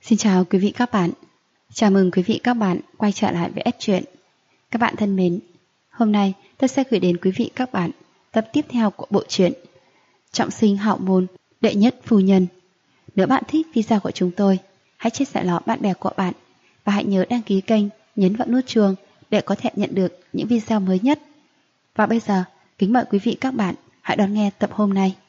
Xin chào quý vị các bạn. Chào mừng quý vị các bạn quay trở lại với S Truyện. Các bạn thân mến, hôm nay tôi sẽ gửi đến quý vị các bạn tập tiếp theo của bộ truyện Trọng sinh hạo môn đệ nhất phu nhân. Nếu bạn thích video của chúng tôi, hãy chia sẻ nó bạn bè của bạn và hãy nhớ đăng ký kênh, nhấn vào nút chuông để có thể nhận được những video mới nhất. Và bây giờ, kính mời quý vị các bạn hãy đón nghe tập hôm nay.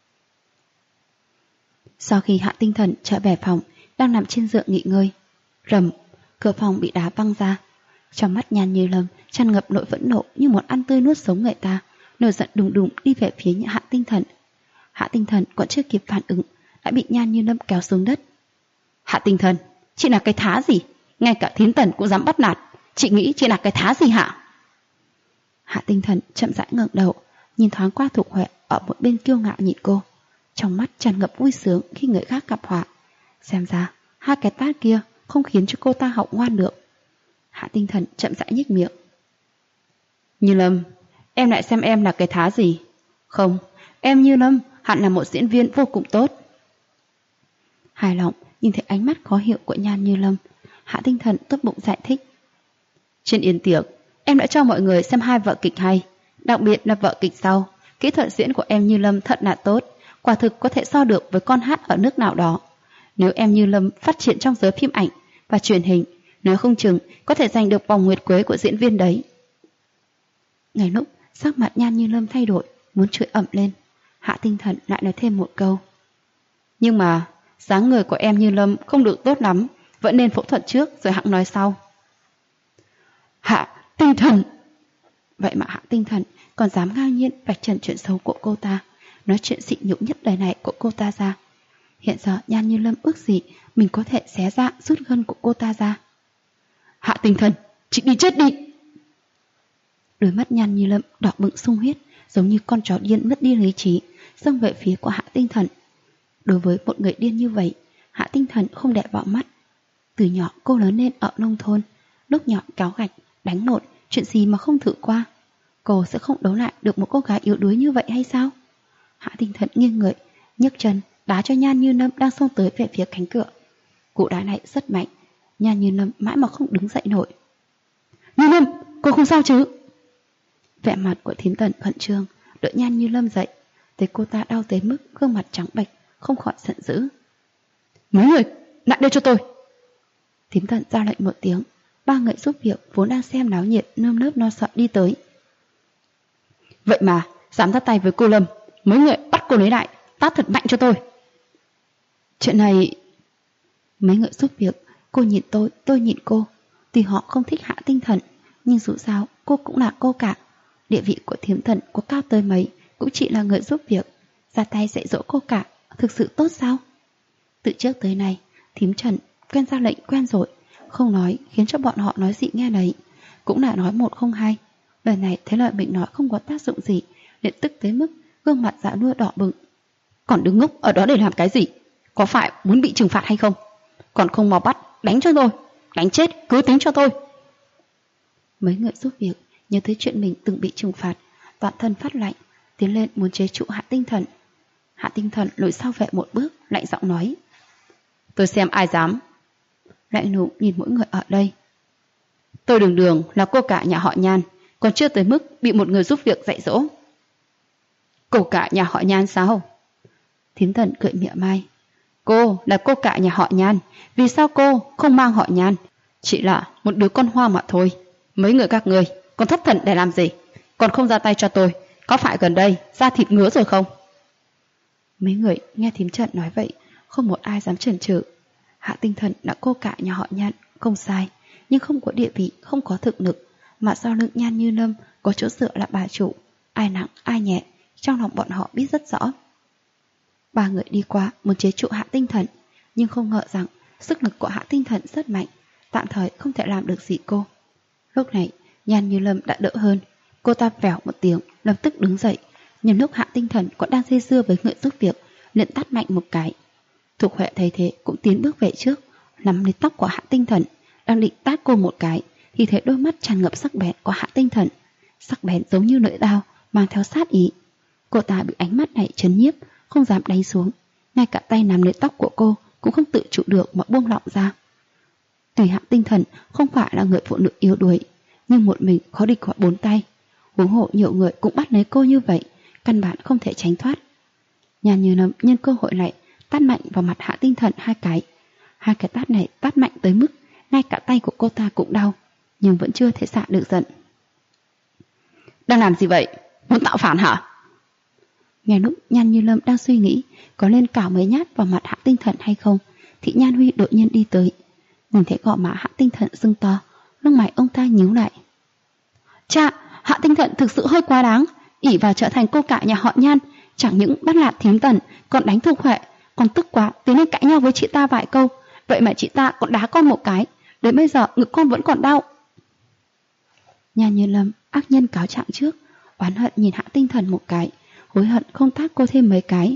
Sau khi Hạ Tinh Thần trở về phòng, đang nằm trên giường nghỉ ngơi, rầm, cửa phòng bị đá văng ra. Trong mắt Nhan Như Lâm tràn ngập nỗi phẫn nộ như muốn ăn tươi nuốt sống người ta, nổi giận đùng đùng đi về phía Hạ Tinh Thần. Hạ Tinh Thần còn chưa kịp phản ứng đã bị Nhan Như Lâm kéo xuống đất. Hạ Tinh Thần, chị là cái thá gì? Ngay cả Thiến Tần cũng dám bắt nạt. Chị nghĩ chị là cái thá gì hả? Hạ Tinh Thần chậm rãi ngẩng đầu, nhìn thoáng qua Thục Huệ ở một bên kiêu ngạo nhìn cô, trong mắt tràn ngập vui sướng khi người khác gặp họa. Xem ra hai cái tát kia không khiến cho cô ta học ngoan được. Hạ Tinh Thần chậm rãi nhếch miệng. Như Lâm, em lại xem em là cái thá gì? Không, em Như Lâm hẳn là một diễn viên vô cùng tốt. Hài lòng nhìn thấy ánh mắt khó hiểu của Nhan Như Lâm, Hạ Tinh Thần tốt bụng giải thích. Trên yến tiệc, em đã cho mọi người xem 2 vở kịch hay, đặc biệt là vở kịch sau. Kỹ thuật diễn của em Như Lâm thật là tốt, quả thực có thể so được với con hát ở nước nào đó. Nếu em Như Lâm phát triển trong giới phim ảnh và truyền hình, nói không chừng có thể giành được vòng nguyệt quế của diễn viên đấy. Ngay lúc sắc mặt Nhan Như Lâm thay đổi, muốn chửi ầm lên, Hạ Tinh Thần lại nói thêm một câu. Nhưng mà dáng người của em Như Lâm không được tốt lắm, vẫn nên phẫu thuật trước rồi hẵng nói sau. Hạ Tinh Thần! Vậy mà Hạ Tinh Thần còn dám ngang nhiên vạch trần chuyện xấu của cô ta, nói chuyện sỉ nhục nhất đời này của cô ta ra. Hiện giờ Nhan Như Lâm ước gì mình có thể xé ra rút gân của cô ta ra. Hạ Tinh Thần, chị đi chết đi! Đôi mắt Nhan Như Lâm đỏ bừng sung huyết, giống như con chó điên mất đi lý trí, xông về phía của Hạ Tinh Thần. Đối với một người điên như vậy, Hạ Tinh Thần không để vào mắt. Từ nhỏ cô lớn lên ở nông thôn, lúc nhỏ cáo gạch, đánh lộn, chuyện gì mà không thử qua. Cô sẽ không đấu lại được một cô gái yếu đuối như vậy hay sao? Hạ Tinh Thần nghiêng người, nhấc chân đá cho Nhan Như Lâm đang xông tới về phía cánh cửa. Cú đá này rất mạnh, Nhan Như Lâm mãi mà không đứng dậy nổi. Như Lâm, cô không sao chứ? Vẻ mặt của Thiến Tần khẩn trương, đợi Nhan Như Lâm dậy, thấy cô ta đau tới mức gương mặt trắng bệch, không khỏi giận dữ. Mấy người, lại đây cho tôi! Thiến Tần ra lệnh một tiếng, 3 người giúp việc vốn đang xem náo nhiệt nơm nớp lo sợ đi tới. Vậy mà dám ra tay với cô Lâm, mấy người bắt cô lấy lại, tát thật mạnh cho tôi. Chuyện này... Mấy người giúp việc, cô nhìn tôi nhìn cô. Tuy họ không thích Hạ Tinh Thần, nhưng dù sao cô cũng là cô cả. Địa vị của Thiến Tần có cao tới mấy cũng chỉ là người giúp việc, ra tay dạy dỗ cô cả, thực sự tốt sao? Từ trước tới nay, Thím Trần quen ra lệnh quen rồi, không nói khiến cho bọn họ nói gì nghe đấy. Cũng là nói một không hai. Lần này thấy lời mình nói không có tác dụng gì, liền tức tới mức gương mặt dạ nua đỏ bừng. Còn đứng ngốc ở đó để làm cái gì? Có phải muốn bị trừng phạt hay không? Còn không mau bắt, đánh cho tôi, đánh chết cứ tính cho tôi. Mấy người giúp việc nhớ tới chuyện mình từng bị trừng phạt, toàn thân phát lạnh, tiến lên muốn chế trụ Hạ Tinh Thần. Hạ Tinh Thần lùi sau về một bước, lạnh giọng nói. Tôi xem ai dám. Lạnh lùng nhìn mỗi người ở đây. Tôi Đường Đường là cô cả nhà họ Nhan, còn chưa tới mức bị một người giúp việc dạy dỗ. Cô cả nhà họ Nhan sao? Thiến Tần cười mỉa mai. Cô là cô cả nhà họ Nhan, vì sao cô không mang họ Nhan? Chỉ là một đứa con hoa mà thôi. Mấy người các người còn thất thần để làm gì? Còn không ra tay cho tôi, có phải gần đây da thịt ngứa rồi không? Mấy người nghe Thím Trần nói vậy, không một ai dám chần chừ. Hạ Tinh Thần là cô cả nhà họ Nhan, không sai, nhưng không có địa vị, không có thực lực, mà sau lưng Nhan Như Lâm có chỗ dựa là bà chủ, ai nặng ai nhẹ, trong lòng bọn họ biết rất rõ. 3 người đi qua muốn chế trụ Hạ Tinh Thần, nhưng không ngờ rằng sức lực của Hạ Tinh Thần rất mạnh, tạm thời không thể làm được gì cô. Lúc này Nhan Như Lâm đã đỡ hơn, cô ta vèo một tiếng lập tức đứng dậy, nhân lúc Hạ Tinh Thần còn đang dây dưa với người giúp việc, liền tát mạnh một cái. Thục Huệ thấy thế cũng tiến bước về trước, nắm lấy tóc của Hạ Tinh Thần, đang định tát cô một cái thì thấy đôi mắt tràn ngập sắc bén của Hạ Tinh Thần, sắc bén giống như lưỡi dao mang theo sát ý. Cô ta bị ánh mắt này chấn nhiếp, không dám đánh xuống, ngay cả tay nắm lấy tóc của cô cũng không tự chủ được mà buông lỏng ra. Tùy Hạ Tinh Thần không phải là người phụ nữ yếu đuối, nhưng một mình khó địch khỏi bốn tay. Huống hộ nhiều người cũng bắt lấy cô như vậy, căn bản không thể tránh thoát. Nhan Như Lâm nhân cơ hội này tát mạnh vào mặt Hạ Tinh Thần hai cái. Hai cái tát này tát mạnh tới mức ngay cả tay của cô ta cũng đau, nhưng vẫn chưa thể xả được giận. Đang làm gì vậy? Muốn tạo phản hả? Ngay lúc Nhan Như Lâm đang suy nghĩ có nên cào mấy nhát vào mặt Hạ Tinh Thần hay không, thì Nhan Huy đột nhiên đi tới. Nhìn thấy gò má Hạ Tinh Thần sưng to, lông mày ông ta nhíu lại. Cha, Hạ Tinh Thần thực sự hơi quá đáng, ỷ vào trở thành cô cả nhà họ Nhan, chẳng những bắt nạt Thím Tần, còn đánh Thục Huệ, còn tức quá tiến lên cãi nhau với chị ta vài câu, vậy mà chị ta còn đá con một cái, đến bây giờ ngực con vẫn còn đau. Nhan Như Lâm ác nhân cáo trạng trước, oán hận nhìn Hạ Tinh Thần một cái, hối hận không tát cô thêm mấy cái.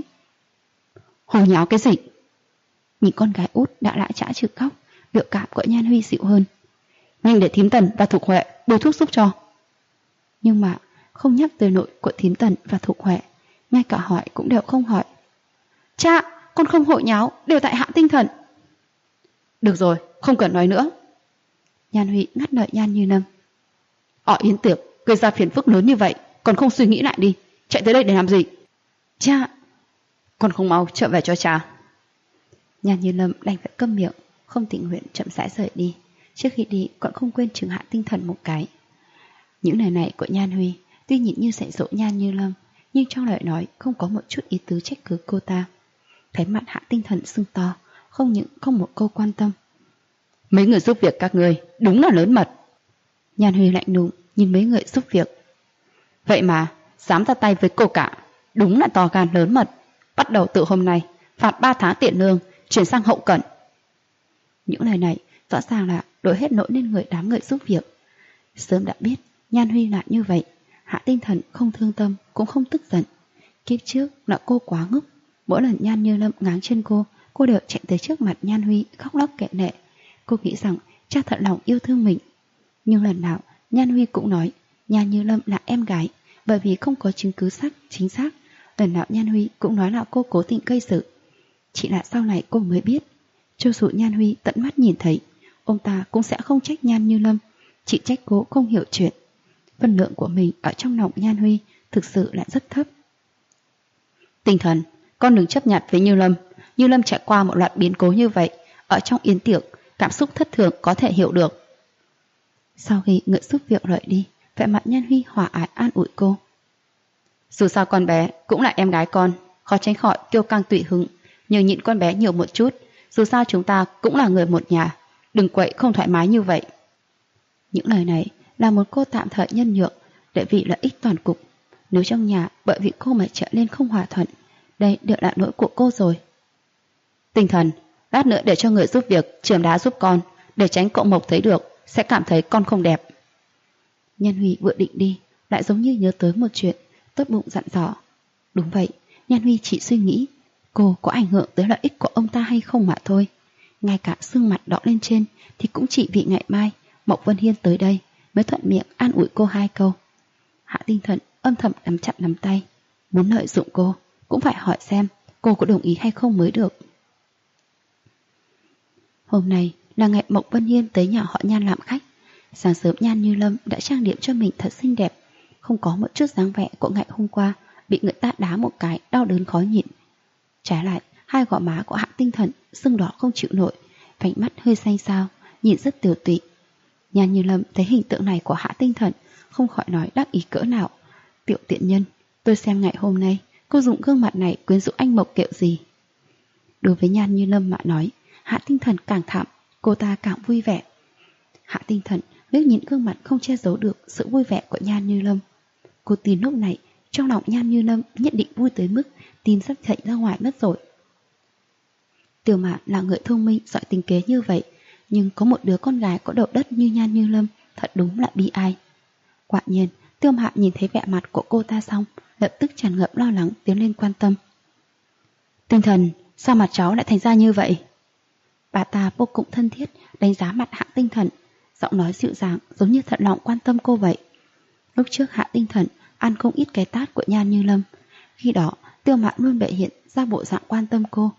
Hồ nháo cái gì? Nhìn con gái út đã lại chả chịu khóc, biểu cảm của Nhan Huy dịu hơn. Nhanh để Thím Tần và Thục Huệ bôi thuốc giúp cho. Nhưng mà không nhắc tới nội của Thím Tần và Thục Huệ, ngay cả hỏi cũng đều không hỏi. Cha, con không hội nháo, đều tại Hạ Tinh Thần. Được rồi, không cần nói nữa. Nhan Huy ngắt lời Nhan Như Lâm. Ở yến tiệc gây ra phiền phức lớn như vậy, còn không suy nghĩ lại đi, chạy tới đây để làm gì? Cha, con không mau trở về cho cha. Nhan Như Lâm đành phải câm miệng, không tình nguyện chậm rãi rời đi. Trước khi đi còn không quên trừng Hạ Tinh Thần một cái. Những lời này của Nhan Huy tuy nhìn như dạy dỗ Nhan Như Lâm, nhưng trong lời nói không có một chút ý tứ trách cứ cô ta. Thấy mặt Hạ Tinh Thần sưng to, không những không một câu quan tâm. Mấy người giúp việc các người đúng là lớn mật. Nhan Huy lạnh lùng nhìn mấy người giúp việc. Vậy mà dám ra tay với cô cả, đúng là to gan lớn mật. Bắt đầu từ hôm nay phạt 3 tháng tiền lương, chuyển sang hậu cận. Những lời này rõ ràng là đổ hết lỗi lên người đám người giúp việc. Sớm đã biết Nhan Huy là như vậy, Hạ Tinh Thần không thương tâm cũng không tức giận. Kiếp trước là cô quá ngốc, mỗi lần Nhan Như Lâm ngáng chân cô đều chạy tới trước mặt Nhan Huy khóc lóc kệ nệ. Cô nghĩ rằng cha thật lòng yêu thương mình. Nhưng lần nào Nhan Huy cũng nói Nhan Như Lâm là em gái, bởi vì không có chứng cứ chính xác. Lần nào Nhan Huy cũng nói là cô cố tình gây sự. Chỉ là sau này cô mới biết, cho dù Nhan Huy tận mắt nhìn thấy, ông ta cũng sẽ không trách Nhan Như Lâm, chỉ trách cô không hiểu chuyện. Phân lượng của mình ở trong lòng Nhan Huy thực sự là rất thấp. Tinh Thần, con đừng chấp nhặt với Như Lâm. Như Lâm trải qua một loạt biến cố như vậy, ở trong yến tiệc, cảm xúc thất thường có thể hiểu được. Sau khi người giúp việc rời đi, vẻ mặt Nhan Huy hòa ái an ủi cô. Dù sao con bé cũng là em gái con, khó tránh khỏi kiêu căng tùy hứng, nhưng nhịn con bé nhiều một chút. Dù sao chúng ta cũng là người một nhà, đừng quậy không thoải mái như vậy. Những lời này là một cô tạm thời nhân nhượng để vì lợi ích toàn cục. Nếu trong nhà bởi vì cô mà trở nên không hòa thuận, đây đều là lỗi của cô rồi. Tinh Thần, lát nữa để cho người giúp việc chườm đá giúp con, để tránh cậu Mộc thấy được sẽ cảm thấy con không đẹp. Nhan Huy vừa định đi, lại giống như nhớ tới một chuyện, tốt bụng dặn dò. Đúng vậy, Nhan Huy chỉ suy nghĩ cô có ảnh hưởng tới lợi ích của ông ta hay không mà thôi. Ngay cả xương mặt đỏ lên trên thì cũng chỉ vì ngày mai Mộc Vân Hiên tới đây mới thuận miệng an ủi cô 2 câu. Hạ Tinh Thần âm thầm nắm chặt nắm tay, muốn lợi dụng cô cũng phải hỏi xem cô có đồng ý hay không mới được. Hôm nay là ngày Mộc Vân Hiên tới nhà họ Nhan làm khách. Sáng sớm Nhan Như Lâm đã trang điểm cho mình thật xinh đẹp, không có một chút dáng vẻ của ngày hôm qua bị người ta đá một cái đau đớn khó nhịn. Trái lại, hai gò má của Hạ Tinh Thần sưng đỏ không chịu nổi, vành mắt hơi xanh xao, nhìn rất tiều tụy. Nhan Như Lâm thấy hình tượng này của Hạ Tinh Thần, không khỏi nói đắc ý cỡ nào. Tiểu tiện nhân, tôi xem ngày hôm nay cô dùng gương mặt này quyến rũ anh Mộc kiểu gì. Đối với Nhan Như Lâm mà nói, Hạ Tinh Thần càng thảm, cô ta càng vui vẻ. Hạ Tinh Thần liếc nhìn gương mặt không che giấu được sự vui vẻ của Nhan Như Lâm. Cô tin lúc này trong lòng Nhan Như Lâm nhất định vui tới mức tim sắp chạy ra ngoài mất rồi. Tiểu Mạn là người thông minh giỏi tính kế như vậy, nhưng có một đứa con gái có đầu đất như Nhan Như Lâm thật đúng là bi ai. Quả nhiên, Tiêu Mạn nhìn thấy vẻ mặt của cô ta xong, lập tức tràn ngập lo lắng tiến lên quan tâm. Tinh Thần, sao mặt cháu lại thành ra như vậy? Bà ta vô cùng thân thiết đánh giá mặt Hạ Tinh Thần, giọng nói dịu dàng giống như thật lòng quan tâm cô vậy. Lúc trước Hạ Tinh Thần ăn không ít cái tát của Nhan Như Lâm, khi đó Tiêu Mạn luôn bệ hiện ra bộ dạng quan tâm cô.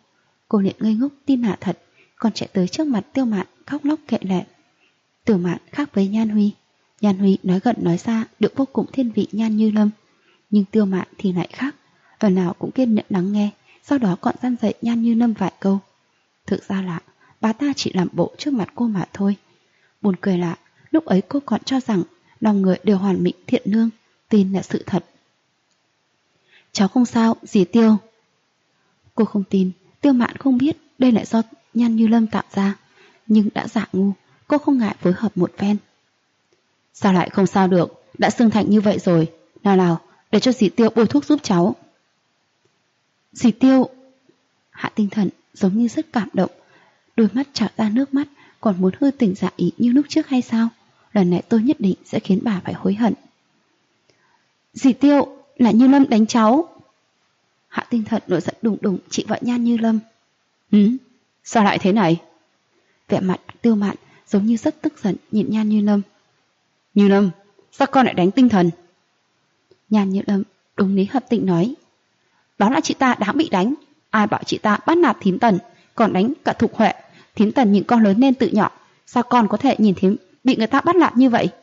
Cô liền ngây ngốc tin là thật, còn chạy tới trước mặt Tiêu Mạn khóc lóc kệ lệ. Tiêu Mạn khác với Nhan Huy. Nhan Huy nói gần nói xa được vô cùng thiên vị Nhan Như Lâm, nhưng Tiêu Mạn thì lại khác, lần nào cũng kiên nhẫn lắng nghe, sau đó còn dăn dạy Nhan Như Lâm vài câu. Thực ra là bà ta chỉ làm bộ trước mặt cô mà thôi. Buồn cười là lúc ấy cô còn cho rằng lòng người đều hoàn mỹ thiện lương, tin là sự thật. Cháu không sao, dì Tiêu. Cô không tin, Tiêu Mạn không biết đây là do Nhan Như Lâm tạo ra, nhưng đã giả ngu, cô không ngại phối hợp một phen. Sao lại không sao được, đã sưng thành như vậy rồi. Nào nào, để cho dì Tiêu bôi thuốc giúp cháu. Dì Tiêu. Hạ Tinh Thần giống như rất cảm động, đôi mắt trào ra nước mắt, còn muốn hư tình giả ý như lúc trước hay sao? Lần này tôi nhất định sẽ khiến bà phải hối hận. Dì Tiêu, là Như Lâm đánh cháu. Hạ Tinh Thần nổi giận đùng đùng chị vợ Nhan Như Lâm. Sao lại thế này? Vẻ mặt Tiêu Mạn giống như rất tức giận nhìn Nhan Như Lâm. Như Lâm, sao con lại đánh Tinh Thần? Nhan Như Lâm đúng lý hợp tình nói. Đó là chị ta đáng bị đánh. Ai bảo chị ta bắt nạt thím Tần, còn đánh cả Thục Huệ. Thím Tần nhìn con lớn lên tự nhỏ, sao con có thể nhìn thím bị người ta bắt nạt như vậy?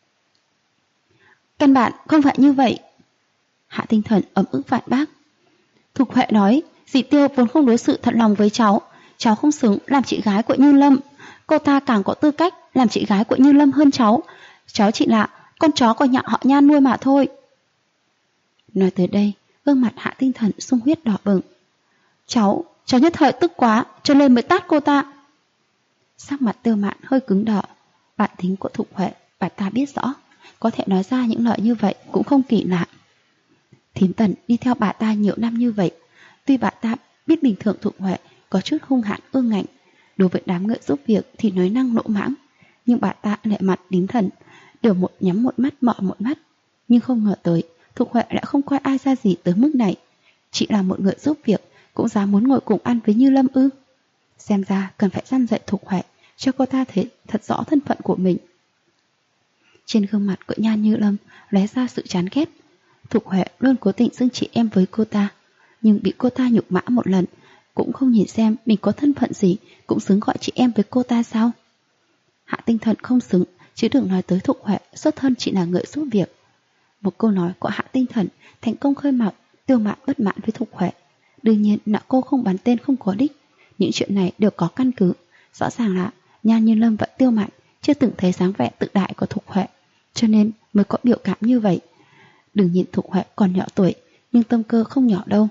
Căn bản không phải như vậy. Hạ Tinh Thần ấm ức phản bác. Thục Huệ nói, dì Tiêu vốn không đối xử thật lòng với cháu, cháu không xứng làm chị gái của Như Lâm. Cô ta càng có tư cách làm chị gái của Như Lâm hơn cháu. Cháu chỉ là con chó của nhà họ Nhan nuôi mà thôi. Nói tới đây, gương mặt Hạ Tinh Thần sung huyết đỏ bừng. Cháu nhất thời tức quá, cho nên mới tát cô ta. Sắc mặt Tiêu Mạn hơi cứng đỏ. Bản tính của Thục Huệ bà ta biết rõ, có thể nói ra những lời như vậy cũng không kỳ lạ. Thím Tần đi theo bà ta nhiều năm như vậy, tuy bà ta biết bình thường Thục Huệ có chút hung hãn ương ngạnh, đối với đám người giúp việc thì nói năng lỗ mãng, nhưng bà ta lại mặt đính thần, đều một nhắm một mắt mở một mắt. Nhưng không ngờ tới Thục Huệ lại không coi ai ra gì tới mức này. Chỉ là một người giúp việc cũng dám muốn ngồi cùng ăn với Như Lâm ư? Xem ra cần phải răn dạy Thục Huệ cho cô ta thấy thật rõ thân phận của mình. Trên gương mặt của Nhan Như Lâm lóe ra sự chán ghét. Thục Huệ luôn cố tình xưng chị em với cô ta, nhưng bị cô ta nhục mã một lần, cũng không nhìn xem mình có thân phận gì, cũng xứng gọi chị em với cô ta sao? Hạ Tinh Thần không xứng, chứ đừng nói tới Thục Huệ xuất thân chỉ là người giúp việc. Một câu nói của Hạ Tinh Thần thành công khơi mào Tiêu Mạn bất mãn với Thục Huệ. Đương nhiên là cô không bắn tên không có đích, những chuyện này đều có căn cứ. Rõ ràng là Nhan Như Lâm và Tiêu Mạn chưa từng thấy dáng vẻ tự đại của Thục Huệ, cho nên mới có biểu cảm như vậy. Đừng nhìn Thục Huệ còn nhỏ tuổi, nhưng tâm cơ không nhỏ đâu.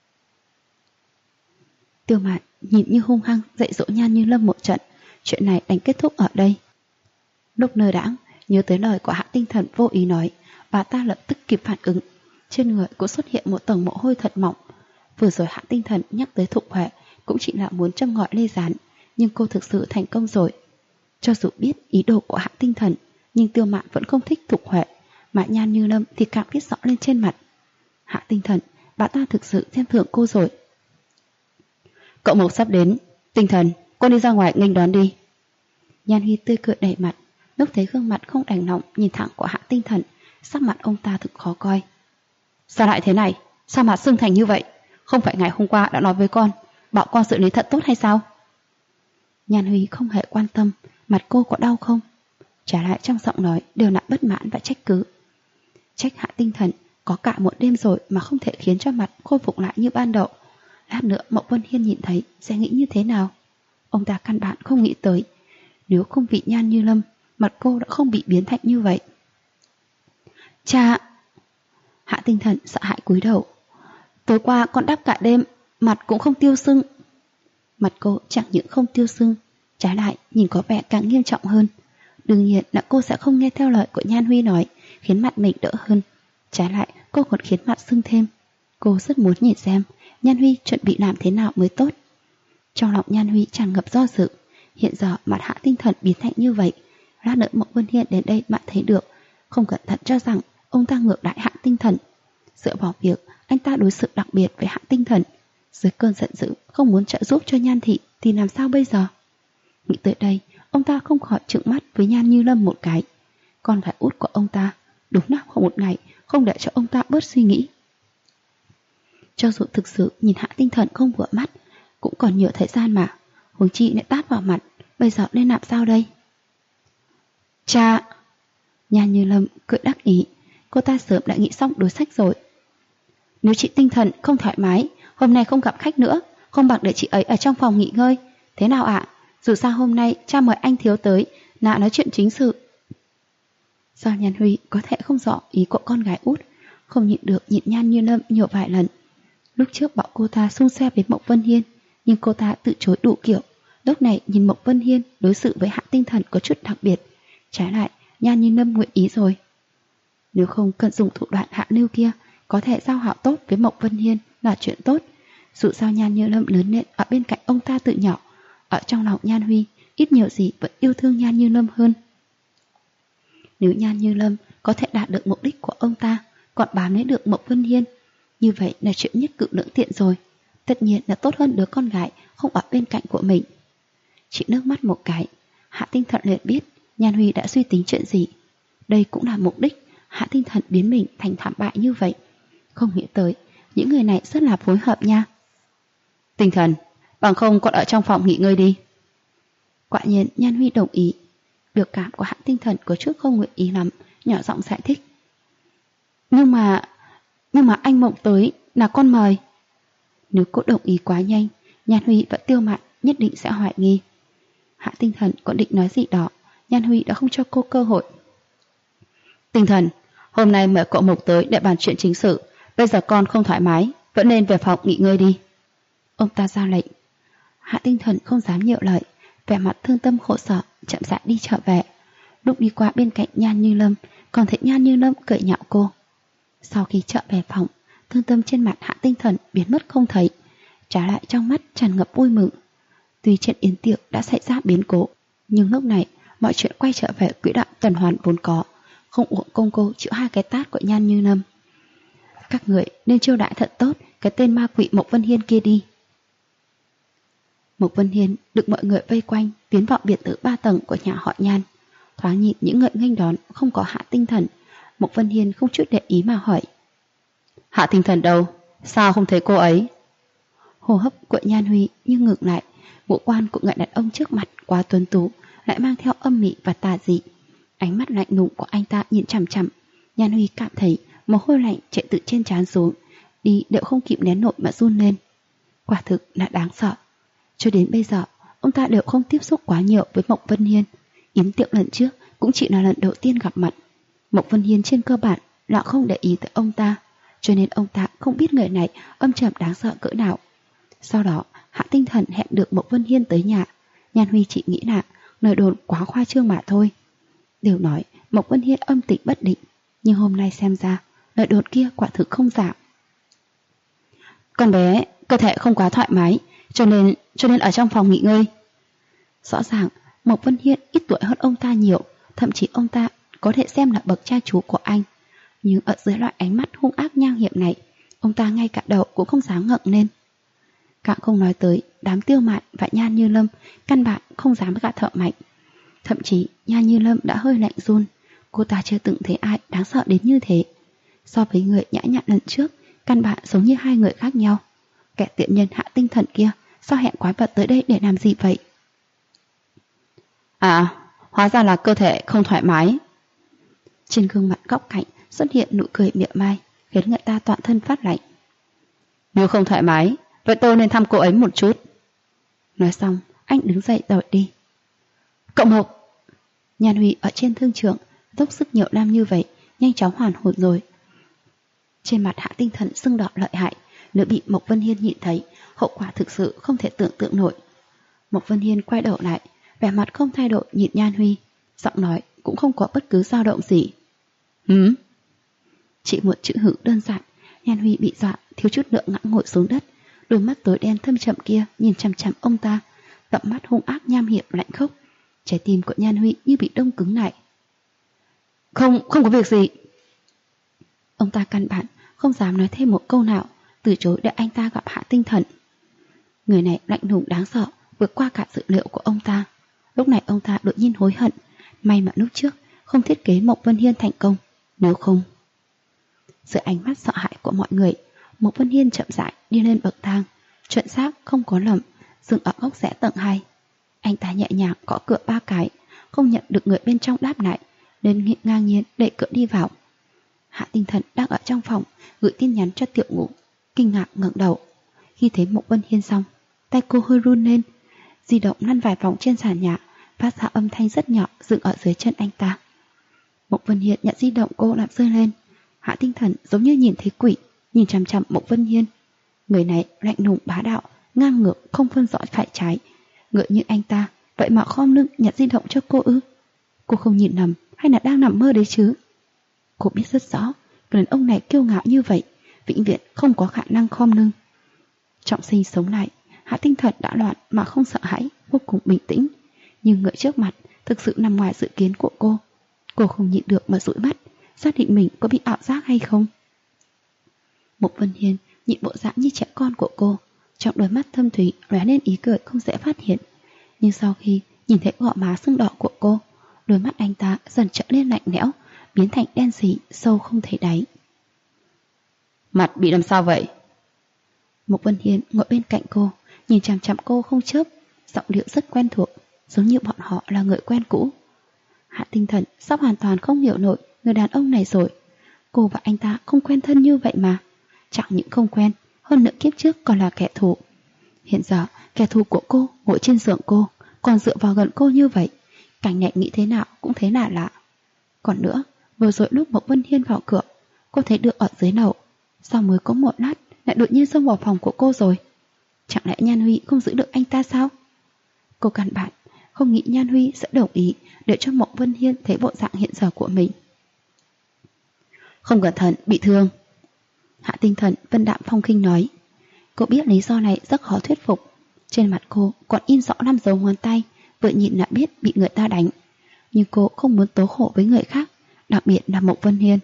Tiêu Mạn nhìn như hung hăng dạy dỗ Nhan Như Lâm một trận, chuyện này đành kết thúc ở đây. Lúc nơi đãng nhớ tới lời của Hạ Tinh Thần vô ý nói, bà ta lập tức kịp phản ứng, trên người cũng xuất hiện một tầng mồ hôi thật mỏng. Vừa rồi Hạ Tinh Thần nhắc tới Thục Huệ cũng chỉ là muốn châm ngòi lê rán, nhưng cô thực sự thành công rồi. Cho dù biết ý đồ của Hạ Tinh Thần, nhưng Tiêu Mạn vẫn không thích Thục Huệ, mà Nhan Như Lâm thì càng viết rõ lên trên mặt. Hạ Tinh Thần, bà ta thực sự xem thường cô rồi. Cậu Mộc sắp đến, Tinh Thần, con đi ra ngoài nghênh đón đi. Nhan Huy tươi cười đầy mặt, lúc thấy gương mặt không đành lòng nhìn thẳng của Hạ Tinh Thần, sắc mặt ông ta thực khó coi. Sao lại thế này? Sao mặt sưng thành như vậy? Không phải ngày hôm qua đã nói với con, bảo con xử lý thật tốt hay sao? Nhan Huy không hề quan tâm mặt cô có đau không, trả lại trong giọng nói đều là bất mãn và trách cứ. Trách Hạ Tinh Thần có cả một đêm rồi mà không thể khiến cho mặt khôi phục lại như ban đầu. Lát nữa Mậu Vân Hiên nhìn thấy sẽ nghĩ như thế nào? Ông ta căn bản không nghĩ tới, nếu không bị Nhan Như Lâm, mặt cô đã không bị biến thành như vậy. Cha! Hạ Tinh Thần sợ hãi cúi đầu. Tối qua con đắp cả đêm, mặt cũng không tiêu sưng. Mặt cô chẳng những không tiêu sưng, trái lại nhìn có vẻ càng nghiêm trọng hơn. Đương nhiên là cô sẽ không nghe theo lời của Nhan Huy nói, khiến mặt mình đỡ hơn. Trái lại cô còn khiến mặt sưng thêm. Cô rất muốn nhìn xem Nhan Huy chuẩn bị làm thế nào mới tốt. Trong lòng Nhan Huy tràn ngập do dự. Hiện giờ mặt Hạ Tinh Thần biến thành như vậy, lát nữa Mộng Vân Hiên đến đây bạn thấy được, không cẩn thận cho rằng ông ta ngược đại Hạ Tinh Thần. Dựa vào việc anh ta đối xử đặc biệt với Hạ Tinh Thần, dưới cơn giận dữ không muốn trợ giúp cho Nhan thị thì làm sao bây giờ? Nghĩ tới đây, ông ta không khỏi trợn mắt với Nhan Như Lâm một cái. Con gái út của ông ta đúng là một ngày không để cho ông ta bớt suy nghĩ. Cho dù thực sự nhìn Hạ Tinh Thần không vừa mắt, cũng còn nhiều thời gian mà. Huống chi lại tát vào mặt, bây giờ nên làm sao đây? Cha! Nhan Như Lâm cười đắc ý, cô ta sớm đã nghĩ xong đối sách rồi. Nếu chị tinh thần không thoải mái, hôm nay không gặp khách nữa, không bằng để chị ấy ở trong phòng nghỉ ngơi. Thế nào ạ? Dù sao hôm nay cha mời anh thiếu tới, là nói chuyện chính sự. Do Nhan Huy có thể không rõ ý của con gái út, không nhịn được nhịn Nhan Như Lâm nhiều vài lần. Lúc trước bảo cô ta xung xoe với Mộc Vân Hiên, nhưng cô ta từ chối đủ kiểu. Lúc này nhìn Mộc Vân Hiên đối xử với Hạ Tinh Thần có chút đặc biệt. Trái lại, Nhan Như Lâm nguyện ý rồi. Nếu không cần dùng thủ đoạn hạ lưu kia, có thể giao hảo tốt với Mộc Vân Hiên là chuyện tốt. Dù sao Nhan Như Lâm lớn lên ở bên cạnh ông ta từ nhỏ, ở trong lòng Nhan Huy ít nhiều gì vẫn yêu thương Nhan Như Lâm hơn. Nếu Nhan Như Lâm có thể đạt được mục đích của ông ta, còn bám lấy được Mộc Vân Hiên, như vậy là chuyện nhất cử lưỡng tiện rồi. Tất nhiên là tốt hơn đứa con gái không ở bên cạnh của mình. Chỉ nước mắt một cái, Hạ Tinh Thần liền biết Nhan Huy đã suy tính chuyện gì. Đây cũng là mục đích Hạ Tinh Thần biến mình thành thảm bại như vậy. Không nghĩ tới những người này rất là phối hợp nha. Tinh Thần, bằng không còn ở trong phòng nghỉ ngơi đi. Quả nhiên Nhan Huy đồng ý. Biểu cảm của Hạ Tinh Thần có chút không nguyện ý lắm, nhỏ giọng giải thích. Nhưng mà anh Mộng tới là con mời. Nếu cô đồng ý quá nhanh, Nhan Huy và Tiêu Mạn nhất định sẽ hoài nghi. Hạ Tinh Thần còn định nói gì đó, Nhan Huy đã không cho cô cơ hội. Tinh Thần, hôm nay mời cậu Mộc tới để bàn chuyện chính sự. Bây giờ con không thoải mái, vẫn nên về phòng nghỉ ngơi đi. Ông ta ra lệnh. Hạ Tinh Thần không dám nhiều lời, vẻ mặt thương tâm khổ sở, chậm rãi đi trở về. Lúc đi qua bên cạnh Nhan Như Lâm, còn thấy Nhan Như Lâm cười nhạo cô. Sau khi trở về phòng, thương tâm trên mặt Hạ Tinh Thần biến mất không thấy, trả lại trong mắt tràn ngập vui mừng. Tuy trên yến tiệc đã xảy ra biến cố, nhưng lúc này mọi chuyện quay trở về quỹ đạo tuần hoàn vốn có, không uổng công cô chịu 2 cái tát của Nhan Như Lâm. Các người nên chiêu đãi thật tốt cái tên ma quỷ Mộc Vân Hiên kia đi. Mộc Vân Hiên được mọi người vây quanh tiến vào biệt thự 3 tầng của nhà họ Nhan. Thoáng nhìn những người nghênh đón không có Hạ Tinh Thần, Mộc Vân Hiên không chút để ý mà hỏi. Hạ Tinh Thần đâu? Sao không thấy cô ấy? Hô hấp của Nhan Huy như ngừng lại, ngũ quan của người đàn ông trước mặt quá tuấn tú, lại mang theo âm mị và tà dị. Ánh mắt lạnh lùng của anh ta nhìn chằm chằm, Nhan Huy cảm thấy mồ hôi lạnh chạy từ trên trán xuống, đi đều không kịp nén nổi mà run lên. Quả thực là đáng sợ. Cho đến bây giờ, ông ta đều không tiếp xúc quá nhiều với Mộc Vân Hiên. Yến tiệc lần trước cũng chỉ là lần đầu tiên gặp mặt. Mộc Vân Hiên trên cơ bản là không để ý tới ông ta, cho nên ông ta không biết người này âm trầm đáng sợ cỡ nào. Sau đó, Hạ Tinh Thần hẹn được Mộc Vân Hiên tới nhà. Nhan Huy chỉ nghĩ là lời đồn quá khoa trương mà thôi. Đều nói Mộc Vân Hiên âm tĩnh bất định, nhưng hôm nay xem ra lời đồn kia quả thực không giả. Con bé cơ thể không quá thoải mái, cho nên ở trong phòng nghỉ ngơi. Rõ ràng Mộc Vân Hiên ít tuổi hơn ông ta nhiều, thậm chí ông ta có thể xem là bậc cha chú của anh. Nhưng ở dưới loại ánh mắt hung ác nham hiểm này, ông ta ngay cả đầu cũng không dám ngẩng lên. Càng không nói tới đám Tiêu Mạn và Nhan Như Lâm, căn bản không dám gạ thở mạnh. Thậm chí Nhan Như Lâm đã hơi lạnh run, cô ta chưa từng thấy ai đáng sợ đến như thế. So với người nhã nhặn lần trước, căn bản giống như hai người khác nhau. Kẻ tiện nhân Hạ Tinh Thần kia sao hẹn quái vật tới đây để làm gì vậy? À, hóa ra là cơ thể không thoải mái. Trên gương mặt góc cạnh xuất hiện nụ cười mỉa mai, khiến người ta toàn thân phát lạnh. Nếu không thoải mái, vậy tôi nên thăm cô ấy một chút. Nói xong, anh đứng dậy rồi đi. Cậu Mộc! Nhan Huy ở trên thương trường dốc sức nhiều năm như vậy, nhanh chóng hoàn hồn rồi. Trên mặt Hạ Tinh Thần sưng đỏ lợi hại, nếu bị Mộc Vân Hiên nhìn thấy, hậu quả thực sự không thể tưởng tượng nổi. Mộc Vân Hiên quay đầu lại, vẻ mặt không thay đổi nhìn Nhan Huy, giọng nói cũng không có bất cứ dao động gì. Chỉ một chữ hử đơn giản, Nhan Huy bị dọa thiếu chút nữa ngã ngồi xuống đất. Đôi mắt tối đen thâm trầm kia nhìn chằm chằm ông ta, tầm mắt hung ác nham hiểm lạnh khốc. Trái tim của Nhan Huy như bị đông cứng lại. Không có việc gì. Ông ta căn bản không dám nói thêm một câu nào, từ chối để anh ta gặp Hạ Tinh Thần. Người này lạnh lùng đáng sợ, vượt qua cả dự liệu của ông ta. Lúc này ông ta đột nhiên hối hận, may mà lúc trước không thiết kế Mộc Vân Hiên thành công, nếu không. Dưới ánh mắt sợ hãi của mọi người, Mộc Vân Hiên chậm rãi đi lên bậc thang, chuẩn xác không có lầm dừng ở góc rẽ tầng 2. Anh ta nhẹ nhàng gõ cửa 3 cái, không nhận được người bên trong đáp lại, nên ngang nhiên đẩy cửa đi vào. Hạ Tinh Thần đang ở trong phòng gửi tin nhắn cho Tiểu Ngũ, kinh ngạc ngẩng đầu. Khi thấy Mộc Vân Hiên xong, tay cô hơi run lên, di động lăn vài vòng trên sàn nhà, phát ra âm thanh rất nhỏ dừng ở dưới chân anh ta. Mộc Vân Hiên nhận di động cô làm rơi lên. Hạ Tinh Thần giống như nhìn thấy quỷ, nhìn chằm chằm Mộc Vân Hiên. Người này lạnh lùng bá đạo, ngang ngược không phân rõ phải trái. Ngựa như anh ta, vậy mà khom lưng nhận di động cho cô ư? Cô không nhìn nằm hay là đang nằm mơ đấy chứ? Cô biết rất rõ, người đàn ông này kiêu ngạo như vậy, vĩnh viễn không có khả năng khom lưng. Trọng Sinh sống lại, Hạ Tinh Thần đã loạn mà không sợ hãi, vô cùng bình tĩnh. Nhưng người trước mặt thực sự nằm ngoài dự kiến của cô. Cô không nhịn được mà dụi mắt, xác định mình có bị ảo giác hay không. Mộc Vân Hiên nhịn bộ dạng như trẻ con của cô, trong đôi mắt thâm thúy lóe lên ý cười không dễ phát hiện. Nhưng sau khi nhìn thấy gò má sưng đỏ của cô, đôi mắt anh ta dần trở nên lạnh lẽo, biến thành đen sì, sâu không thấy đáy. Mặt bị làm sao vậy? Mộc Vân Hiên ngồi bên cạnh cô, nhìn chằm chằm cô không chớp, giọng điệu rất quen thuộc, giống như bọn họ là người quen cũ. Hạ Tinh Thần sắp hoàn toàn không hiểu nổi người đàn ông này rồi. Cô và anh ta không quen thân như vậy mà. Chẳng những không quen, hơn nữa kiếp trước còn là kẻ thù. Hiện giờ kẻ thù của cô ngồi trên giường cô, còn dựa vào gần cô như vậy. Cảnh này nghĩ thế nào cũng thấy lạ lạ. Còn nữa, vừa rồi lúc Mộc Vân Hiên vào cửa, cô thấy được ở dưới lầu, sau mới có một lát lại đột nhiên xông vào phòng của cô rồi. Chẳng lẽ Nhan Huy không giữ được anh ta sao? Cô căn bản không nghĩ Nhan Huy sẽ đồng ý để cho Mộc Vân Hiên thấy bộ dạng hiện giờ của mình. Không cẩn thận bị thương. Hạ Tinh Thần vân đạm phong khinh nói. Cô biết lý do này rất khó thuyết phục. Trên mặt cô còn in rõ 5 dấu ngón tay, vừa nhìn đã biết bị người ta đánh. Nhưng cô không muốn tố khổ với người khác, đặc biệt là Mộc Vân Hiên.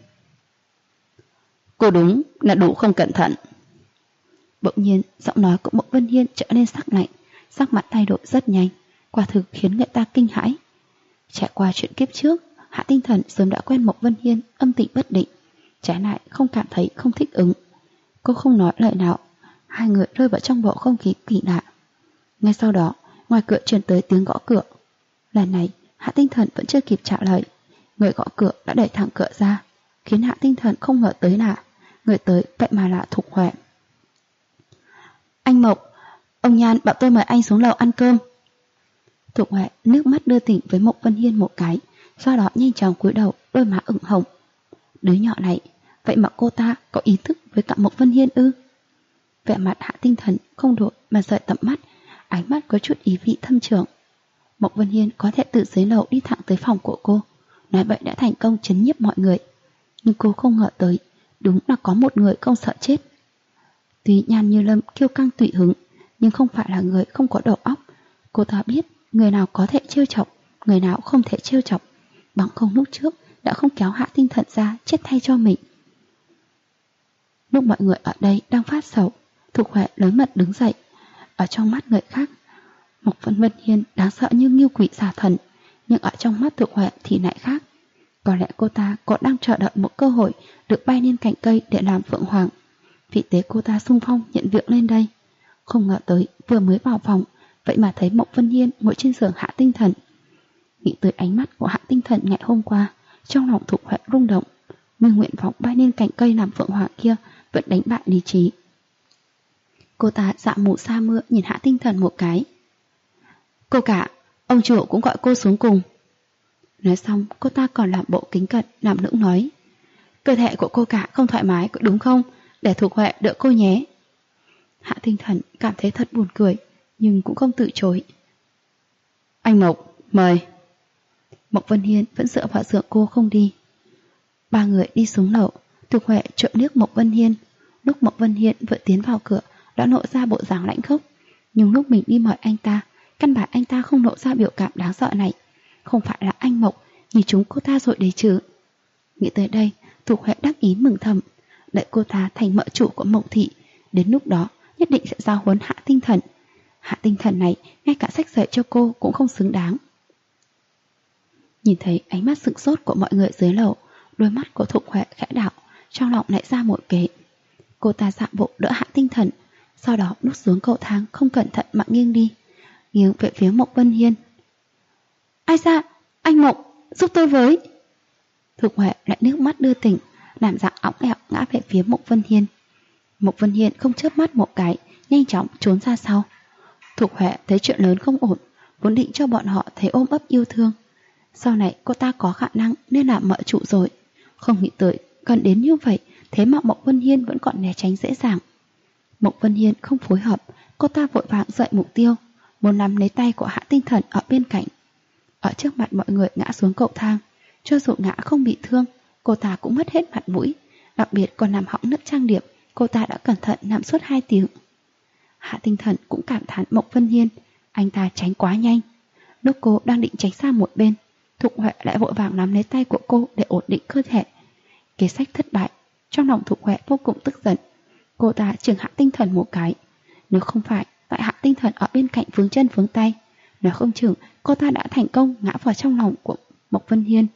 Cô đúng là đủ không cẩn thận. Bỗng nhiên giọng nói của Mộc Vân Hiên trở nên sắc lạnh, sắc mặt thay đổi rất nhanh, quả thực khiến người ta kinh hãi. Trải qua chuyện kiếp trước, Hạ Tinh Thần sớm đã quen Mộc Vân Hiên âm tình bất định, trái lại không cảm thấy không thích ứng. Cô không nói lời nào, hai người rơi vào trong bầu không khí kỳ lạ. Ngay sau đó, ngoài cửa truyền tới tiếng gõ cửa. Lần này, Hạ Tinh Thần vẫn chưa kịp trả lời, người gõ cửa đã đẩy thẳng cửa ra, khiến Hạ Tinh Thần không ngờ tới là người tới vậy mà là Thục Huệ. Anh Mộc, ông Nhan bảo tôi mời anh xuống lầu ăn cơm. Thục Huệ nước mắt đưa tình với Mộc Vân Hiên một cái, sau đó nhanh chóng cúi đầu, đôi má ửng hồng. Đứa nhỏ này, vậy mà cô ta có ý thức với cả Mộc Vân Hiên ư? Vẻ mặt Hạ Tinh Thần không đổi mà rời tầm mắt, ánh mắt có chút ý vị thâm trường. Mộc Vân Hiên có thể từ dưới lầu đi thẳng tới phòng của cô, nói vậy đã thành công chấn nhiếp mọi người. Nhưng cô không ngờ tới, đúng là có một người không sợ chết. Tuy Nhan Như Lâm kiêu căng tùy hứng, nhưng không phải là người không có đầu óc. Cô ta biết người nào có thể trêu chọc, người nào không thể trêu chọc, bằng không lúc trước đã không kéo Hạ Tinh Thần ra chết thay cho mình. Lúc mọi người ở đây đang phát sầu, Thục Huệ lớn mật đứng dậy. Ở trong mắt người khác, Mộc Vân Hiên đáng sợ như ngưu quỷ xà thần, nhưng ở trong mắt Thục Huệ thì lại khác. Có lẽ cô ta còn đang chờ đợi một cơ hội được bay lên cành cây để làm phượng hoàng. Vì thế cô ta xung phong nhận việc lên đây. Không ngờ tới vừa mới vào phòng, vậy mà thấy Mộc Vân Hiên ngồi trên giường Hạ Tinh Thần. Nghĩ tới ánh mắt của Hạ Tinh Thần ngày hôm qua, trong lòng Thục Huệ rung động. Nhưng nguyện vọng bay lên cành cây làm phượng hoàng kia vẫn đánh bại lý trí. Cô ta dạ mù sa mưa nhìn Hạ Tinh Thần một cái. Cô cả, ông chủ cũng gọi cô xuống cùng. Nói xong cô ta còn làm bộ kính cận làm nũng nói. Cơ thể của cô cả không thoải mái có đúng không? Để Thục Huệ đỡ cô nhé. Hạ Tinh Thần cảm thấy thật buồn cười, nhưng cũng không từ chối. Anh Mộc, mời. Mộc Vân Hiên vẫn dựa vào giường cô không đi. Ba người đi xuống lầu, Thục Huệ trộm liếc Mộc Vân Hiên. Lúc Mộc Vân Hiên vừa tiến vào cửa đã lộ ra bộ dáng lãnh khốc, nhưng lúc mình đi mời anh ta, căn bản anh ta không lộ ra biểu cảm đáng sợ này. Không phải là anh Mộc nhìn chúng cô ta rồi đấy chứ. Nghĩ tới đây, Thục Huệ đắc ý mừng thầm, đợi cô ta thành mợ chủ của Mộc thị, đến lúc đó nhất định sẽ giao huấn Hạ Tinh Thần. Hạ Tinh Thần này ngay cả sách dạy cho cô cũng không xứng đáng. Nhìn thấy ánh mắt sửng sốt của mọi người dưới lầu, đôi mắt của Thục Huệ khẽ đảo, trong lòng lại ra một kế. Cô ta dạo bộ đỡ Hạ Tinh Thần, sau đó nút xuống cầu thang không cẩn thận mà nghiêng đi, nghiêng về phía Mộc Vân Hiên. Ai ra, anh Mộc, giúp tôi với. Thục Huệ lại nước mắt đưa tỉnh, làm dạng õng ẹo ngã về phía Mộc Vân Hiên. Mộc Vân Hiên không chớp mắt một cái, nhanh chóng trốn ra sau. Thục Huệ thấy chuyện lớn không ổn, vốn định cho bọn họ thấy ôm ấp yêu thương. Sau này cô ta có khả năng nên làm mợ chủ rồi, không nghĩ tới gần đến như vậy, thế mà Mộc Vân Hiên vẫn còn né tránh dễ dàng. Mộc Vân Hiên không phối hợp, cô ta vội vàng dậy mục tiêu, muốn nắm lấy tay của Hạ Tinh Thần ở bên cạnh. Ở trước mặt mọi người ngã xuống cầu thang, cho dù ngã không bị thương, cô ta cũng mất hết mặt mũi, đặc biệt còn làm hỏng nước trang điểm, cô ta đã cẩn thận nằm suốt 2 tiếng. Hạ Tinh Thần cũng cảm thán Mộc Vân Hiên, anh ta tránh quá nhanh. Lúc cô đang định tránh sang một bên, Thục Huệ lại vội vàng nắm lấy tay của cô để ổn định cơ thể. Kế sách thất bại, trong lòng Thục Huệ vô cùng tức giận. Cô ta chừng Hạ Tinh Thần một cái. Nếu không phải tại Hạ Tinh Thần ở bên cạnh vướng chân vướng tay, nếu không chừng cô ta đã thành công ngã vào trong lòng của Mộc Vân Hiên.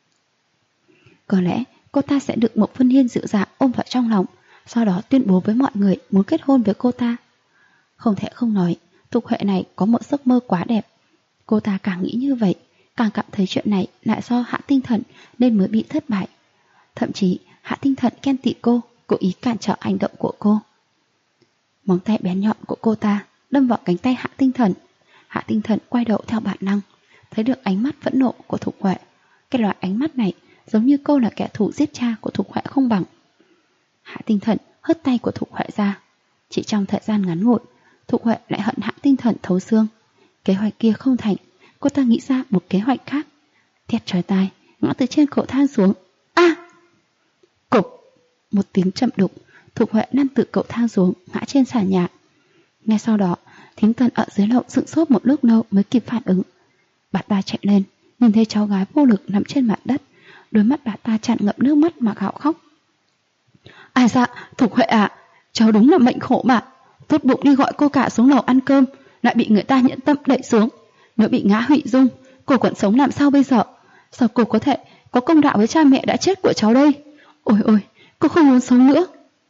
Có lẽ cô ta sẽ được Mộc Vân Hiên dịu dàng ôm vào trong lòng, sau đó tuyên bố với mọi người muốn kết hôn với cô ta. Không thể không nói, Thục Huệ này có một giấc mơ quá đẹp. Cô ta càng nghĩ như vậy, càng cảm thấy chuyện này lại do Hạ Tinh Thần nên mới bị thất bại. Thậm chí Hạ Tinh Thần ghen tị cô, cố ý cản trở hành động của cô. Móng tay bén nhọn của cô ta đâm vào cánh tay Hạ Tinh Thần. Hạ Tinh Thần quay đầu theo bản năng, thấy được ánh mắt phẫn nộ của Thục Huệ. Cái loại ánh mắt này giống như cô là kẻ thù giết cha của Thục Huệ không bằng. Hạ Tinh Thần hất tay của Thục Huệ ra. Chỉ trong thời gian ngắn ngủi, Thục Huệ lại hận Hạ Tinh Thần thấu xương. Kế hoạch kia không thành, cô ta nghĩ ra một kế hoạch khác. Thét chói tai, ngã từ trên cầu thang xuống. A! Cục! Một tiếng chậm đục, Thục Huệ lăn từ cầu thang xuống, ngã trên sàn nhà. Ngay sau đó, Thím Tần ở dưới lầu sững sốt một lúc lâu mới kịp phản ứng. Bà ta chạy lên, nhìn thấy cháu gái vô lực nằm trên mặt đất, đôi mắt bà ta tràn ngập nước mắt mà gào khóc. Ai dạ, Thục Huệ ạ, cháu đúng là mệnh khổ mà. Tốt bụng đi gọi cô cả xuống lầu ăn cơm, lại bị người ta nhẫn tâm đẩy xuống. Nếu bị ngã hủy dung, cô còn sống làm sao bây giờ? Sao cô có thể có công đạo với cha mẹ đã chết của cháu đây? Ôi ôi, cô không muốn sống nữa.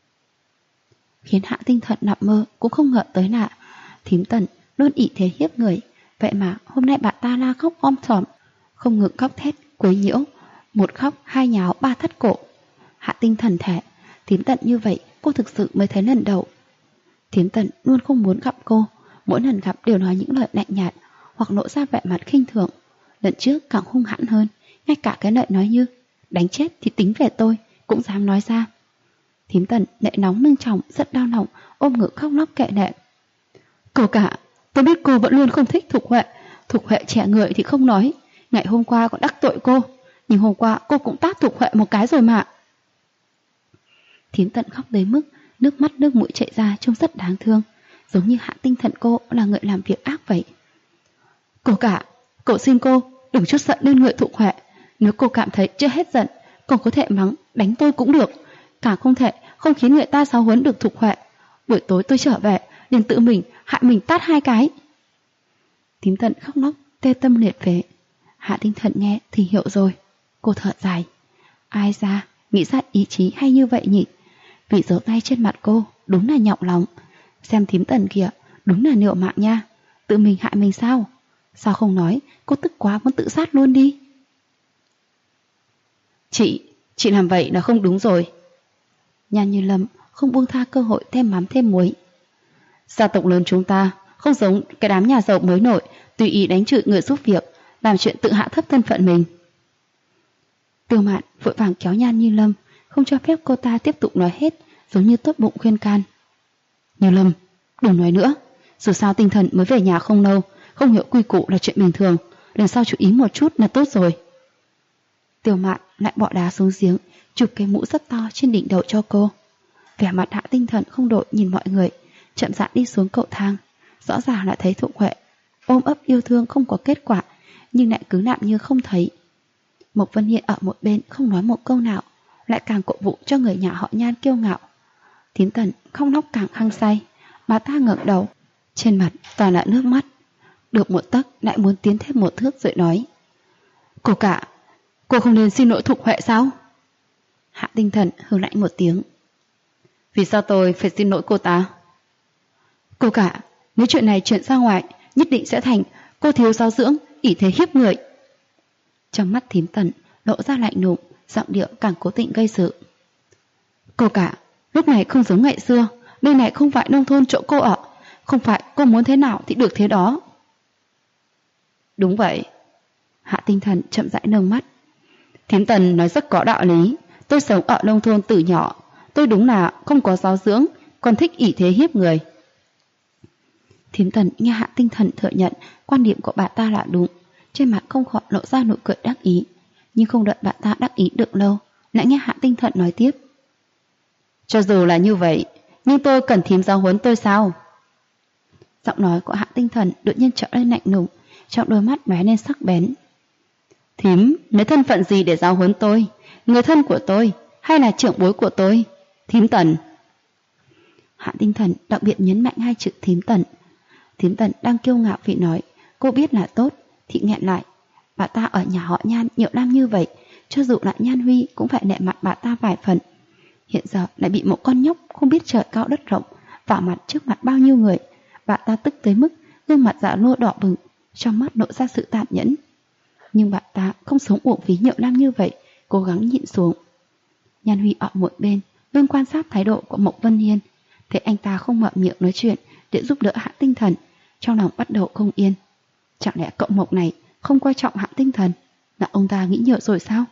Khiến Hạ Tinh Thần nằm mơ cũng không ngờ tới là Thím Tần luôn ỷ thế hiếp người. Vậy mà hôm nay bà ta la khóc om sòm, không ngừng khóc thét, quấy nhiễu. Một khóc, hai nháo, ba thắt cổ. Hạ Tinh Thần thề, Thím Tần như vậy cô thực sự mới thấy lần đầu. Thím Tần luôn không muốn gặp cô, mỗi lần gặp đều nói những lời lạnh nhạt hoặc lộ ra vẻ mặt khinh thường. Lần trước càng hung hãn hơn, ngay cả cái lời nói như đánh chết thì tính về tôi cũng dám nói ra. Thím Tần lệ nóng nâng chồng rất đau lòng, ôm ngực khóc lóc kệ lệ. Cô cả, tôi biết cô vẫn luôn không thích Thục Huệ. Thục Huệ trẻ người thì không nói, ngày hôm qua còn đắc tội cô, nhưng hôm qua cô cũng tát Thục Huệ một cái rồi mà. Thím Tần khóc đến mức nước mắt nước mũi chảy ra trông rất đáng thương, giống như Hạ Tinh Thần cô là người làm việc ác vậy. Cô cả, cậu xin cô đừng chút giận lên người Thục Huệ. Nếu cô cảm thấy chưa hết giận, cô có thể mắng, đánh tôi cũng được. Càng không thể không khiến người ta giáo huấn được Thục Huệ. Buổi tối tôi trở về, liền tự mình hại mình tát 2 cái. Thím Tần khóc lóc, tê tâm liệt phế. Hạ Tinh Thần nghe thì hiểu rồi. Cô thở dài. Ai ra, nghĩ ra ý chí hay như vậy nhỉ? Vị giấu tay trên mặt cô, đúng là nhọc lòng. Xem Thím Tần kìa, đúng là liệu mạng nha. Tự mình hại mình sao? Sao không nói, cô tức quá muốn tự sát luôn đi. Chị làm vậy là không đúng rồi. Nhan Như Lâm không buông tha cơ hội thêm mắm thêm muối. Gia tộc lớn chúng ta không giống cái đám nhà giàu mới nổi tùy ý đánh chửi người giúp việc, làm chuyện tự hạ thấp thân phận mình. Tiêu Mạn vội vàng kéo Nhan Như Lâm, không cho phép cô ta tiếp tục nói hết, giống như tốt bụng khuyên can. Như Lâm, đừng nói nữa. Dù sao Tinh Thần mới về nhà không lâu, không hiểu quy củ là chuyện bình thường, lần sau chú ý một chút là tốt rồi. Tiêu Mạn lại bỏ đá xuống giếng, chụp cái mũ rất to trên đỉnh đầu cho cô. Vẻ mặt Hạ Tinh Thần không đổi nhìn mọi người, chậm rãi đi xuống cầu thang. Rõ ràng là thấy Thục Huệ ôm ấp yêu thương không có kết quả, nhưng lại cứ nạm như không thấy. Mộc Vân Hiên ở một bên không nói một câu nào, lại càng cổ vũ cho người nhà họ Nhan kiêu ngạo. Thím Tần không lóc càng hăng say, bà ta ngẩng đầu, trên mặt toàn là nước mắt. Được một tấc lại muốn tiến thêm một thước rồi nói. Cô cả, cô không nên xin lỗi Thục Huệ sao? Hạ Tinh Thần hừ lạnh một tiếng. Vì sao tôi phải xin lỗi cô ta? Cô cả, nếu chuyện này chuyển ra ngoài, nhất định sẽ thành cô thiếu giáo dưỡng, ỷ thế hiếp người. Trong mắt thím Tần lộ ra lạnh lùng, giọng điệu càng cố tình gây sự. Cô cả, lúc này không giống ngày xưa, nơi này không phải nông thôn chỗ cô ở, không phải cô muốn thế nào thì được thế đó. Đúng vậy. Hạ Tinh Thần chậm rãi nâng mắt. Thím Tần nói rất có đạo lý, tôi sống ở nông thôn từ nhỏ, tôi đúng là không có giáo dưỡng, còn thích ỷ thế hiếp người. Thím Tần nghe Hạ Tinh Thần thừa nhận quan điểm của bà ta là đúng, trên mặt không khỏi lộ ra nụ cười đắc ý, nhưng không đợi bà ta đắc ý được lâu, lại nghe Hạ Tinh Thần nói tiếp. Cho dù là như vậy, nhưng tôi cần thím giáo huấn tôi sao? Giọng nói của Hạ Tinh Thần đột nhiên trở nên lạnh lùng, trong đôi mắt lóe lên sắc bén. Thím lấy thân phận gì để giáo huấn tôi? Người thân của tôi hay là trưởng bối của tôi? Thím Tần. Hạ Tinh Thần đặc biệt nhấn mạnh hai chữ thím Tần. Thím Tần đang kiêu ngạo vì nói cô biết là tốt thì nghẹn lại. Bà ta ở nhà họ Nhan nhiều năm như vậy, cho dù là Nhan Huy cũng phải nể mặt bà ta vài phần. Hiện giờ lại bị một con nhóc không biết trời cao đất rộng vả mặt trước mặt bao nhiêu người. Bà ta tức tới mức gương mặt già nua đỏ bừng, trong mắt lộ ra sự tàn nhẫn. Nhưng bà ta không sống uổng phí nhiều năm như vậy, cố gắng nhịn xuống. Nhan Huy ở một bên luôn quan sát thái độ của Mộc Vân Hiên, thấy anh ta không mở miệng nói chuyện để giúp đỡ Hạ Tinh Thần, trong lòng bắt đầu không yên. Chẳng lẽ cậu Mộc này không coi trọng Hạ Tinh Thần, là ông ta nghĩ nhiều rồi sao?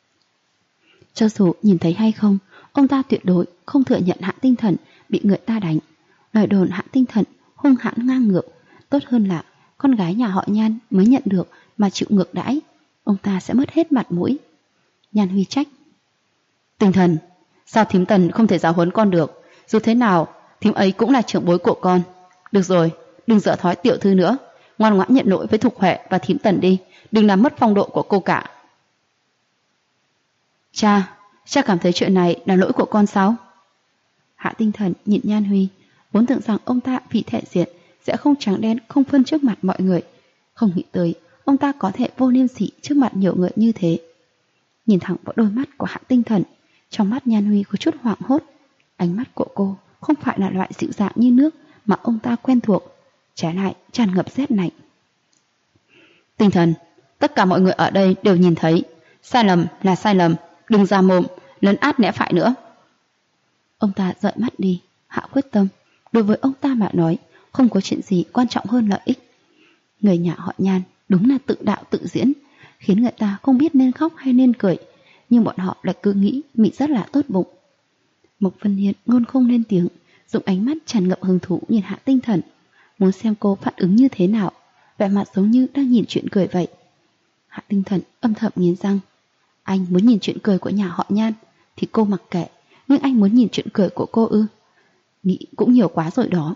Cho dù nhìn thấy hay không, ông ta tuyệt đối không thừa nhận Hạ Tinh Thần bị người ta đánh. Lời đồn Hạ Tinh Thần hung hãn ngang ngược, tốt hơn là con gái nhà họ Nhan mới nhận được mà chịu ngược đãi, ông ta sẽ mất hết mặt mũi. Nhan Huy trách. Tinh Thần, sao thím Tần không thể giáo huấn con được? Dù thế nào, thím ấy cũng là trưởng bối của con. Được rồi, đừng dở thói tiểu thư nữa, ngoan ngoãn nhận lỗi với Thục Huệ và thím Tần đi, đừng làm mất phong độ của cô cả. Cha cảm thấy chuyện này là lỗi của con sao? Hạ Tinh Thần nhìn Nhan Huy, vốn tưởng rằng ông ta vì thể diện sẽ không trắng đen không phân trước mặt mọi người, không nghĩ tới ông ta có thể vô liêm sỉ trước mặt nhiều người như thế. Nhìn thẳng vào đôi mắt của Hạ Tinh Thần, trong mắt Nhan Huy có chút hoảng hốt. Ánh mắt của cô không phải là loại dịu dàng như nước mà ông ta quen thuộc, trái lại tràn ngập rét lạnh. Tinh Thần, tất cả mọi người ở đây đều nhìn thấy, sai lầm là sai lầm, đừng ra mồm lấn át lẽ phải nữa. Ông ta dợi mắt đi. Hạ quyết tâm, đối với ông ta mà nói, không có chuyện gì quan trọng hơn lợi ích. Người nhà họ Nhan đúng là tự đạo tự diễn, khiến người ta không biết nên khóc hay nên cười, nhưng bọn họ lại cứ nghĩ mình rất là tốt bụng. Mộc Vân Hiên ngôn không lên tiếng, dùng ánh mắt tràn ngập hứng thú nhìn Hạ Tinh Thần, muốn xem cô phản ứng như thế nào, vẻ mặt giống như đang nhìn chuyện cười vậy. Hạ Tinh Thần âm thầm nghiến răng. Anh muốn nhìn chuyện cười của nhà họ Nhan thì cô mặc kệ, nhưng anh muốn nhìn chuyện cười của cô ư? Nghĩ cũng nhiều quá rồi đó.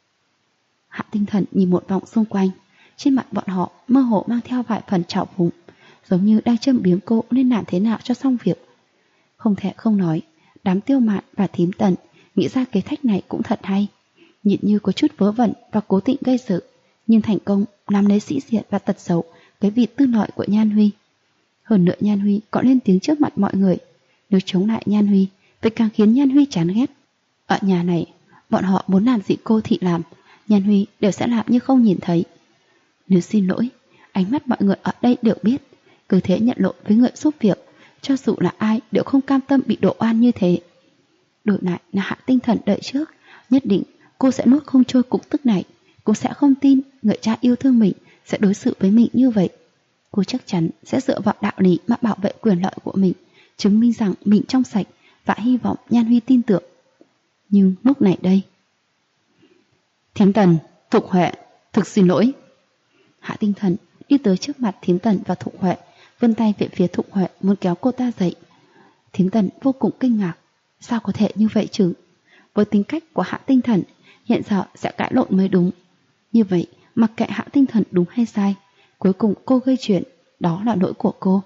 Hạ Tinh Thần nhìn một vòng xung quanh, trên mặt bọn họ mơ hồ mang theo vài phần trào phúng, giống như đang châm biếm cô nên làm thế nào cho xong việc. Không thể không nói, đám Tiêu Mạn và thím Tần nghĩ ra kế sách này cũng thật hay, nhìn như có chút vớ vẩn và cố tình gây sự, nhưng thành công nắm lấy sĩ diện và tật xấu cái vị tư lợi của Nhan Huy. Hơn nữa Nhan Huy có lên tiếng trước mặt mọi người, nếu chống lại Nhan Huy vậy càng khiến Nhan Huy chán ghét. Ở nhà này, bọn họ muốn làm gì cô thị làm, Nhan Huy đều sẽ làm như không nhìn thấy. Nếu xin lỗi, ánh mắt mọi người ở đây đều biết, cứ thế nhận lỗi với người giúp việc, cho dù là ai đều không cam tâm bị đổ oan như thế. Đổi lại là Hạ Tinh Thần đợi trước, nhất định cô sẽ nuốt không trôi cục tức này, cô sẽ không tin người cha yêu thương mình sẽ đối xử với mình như vậy. Cô chắc chắn sẽ dựa vào đạo lý mà bảo vệ quyền lợi của mình, chứng minh rằng mình trong sạch và hy vọng Nhan Huy tin tưởng. Nhưng lúc này đây, thím Tần, Thục Huệ, thực xin lỗi. Hạ Tinh Thần đi tới trước mặt thím Tần và Thục Huệ, vươn tay về phía Thục Huệ muốn kéo cô ta dậy. Thím Tần vô cùng kinh ngạc, sao có thể như vậy chứ? Với tính cách của Hạ Tinh Thần, hiện giờ sẽ cãi lộn mới đúng. Như vậy, mặc kệ Hạ Tinh Thần đúng hay sai, cuối cùng cô gây chuyện, đó là lỗi của cô.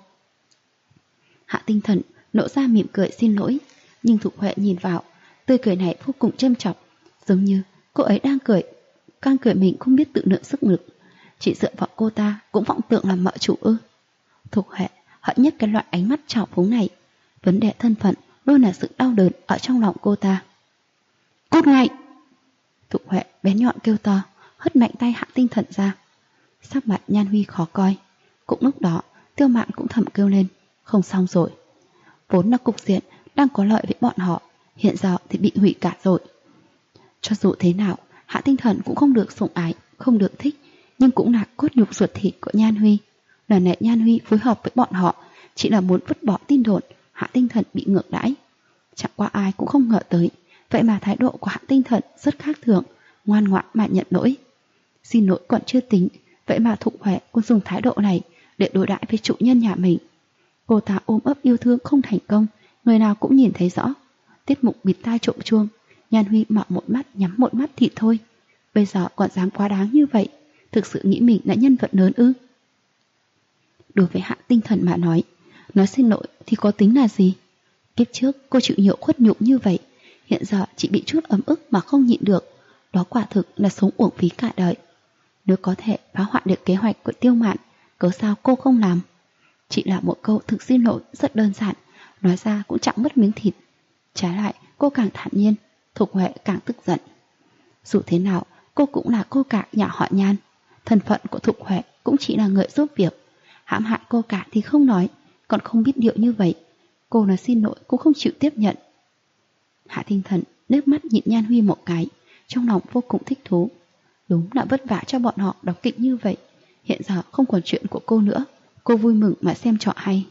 Hạ Tinh Thần nộ ra mỉm cười xin lỗi, nhưng Thục Huệ nhìn vào, tươi cười này vô cùng châm chọc, giống như cô ấy đang cười mình không biết tự lượng sức lực, chỉ dựa vào cô ta cũng vọng tưởng làm mợ chủ ư? Thục Huệ hận nhất cái loại ánh mắt trào phúng này, vấn đề thân phận luôn là sự đau đớn ở trong lòng cô ta. Cút ngay! Thục Huệ bén nhọn kêu to, hất mạnh tay Hạ Tinh Thần ra. Sắc mặt Nhan Huy khó coi. Cũng lúc đó Tiêu Mạn cũng thầm kêu lên, không xong rồi. Vốn là cục diện đang có lợi với bọn họ, hiện giờ thì bị hủy cả rồi. Cho dù thế nào, Hạ Tinh Thần cũng không được sủng ái, không được thích, nhưng cũng là cốt nhục ruột thịt của Nhan Huy. Lần này Nhan Huy phối hợp với bọn họ chỉ là muốn vứt bỏ tin đồn Hạ Tinh Thần bị ngược đãi. Chẳng qua ai cũng không ngờ tới, vậy mà thái độ của Hạ Tinh Thần rất khác thường, ngoan ngoãn mà nhận lỗi. Xin lỗi còn chưa tính, vậy mà Thục Huệ cũng dùng thái độ này để đối đãi với chủ nhân nhà mình. Cô ta ôm ấp yêu thương không thành công, người nào cũng nhìn thấy rõ. Tiết Mục bịt tai trộm chuông, Nhan Huy mở một mắt nhắm một mắt thì thôi. Bây giờ còn dám quá đáng như vậy, thực sự nghĩ mình là nhân vật lớn ư? Đối với Hạ Tinh Thần mà nói xin lỗi thì có tính là gì? Kiếp trước cô chịu nhiều khuất nhục như vậy, hiện giờ chỉ bị chút ấm ức mà không nhịn được, đó quả thực là sống uổng phí cả đời. Nếu có thể phá hoại được kế hoạch của Tiêu Mạn, cớ sao cô không làm? Chỉ là một câu thực xin lỗi rất đơn giản, nói ra cũng chẳng mất miếng thịt. Trái lại cô càng thản nhiên, Thục Huệ càng tức giận. Dù thế nào cô cũng là cô cả nhà họ Nhan, thân phận của Thục Huệ cũng chỉ là người giúp việc. Hãm hại cô cả thì không nói, còn không biết điệu như vậy, cô nói xin lỗi cũng không chịu tiếp nhận. Hạ Tinh Thần nước mắt nhìn Nhan Huy một cái, trong lòng vô cùng thích thú. Đúng là vất vả cho bọn họ đóng kịch như vậy, hiện giờ không còn chuyện của cô nữa, cô vui mừng mà xem trò hay.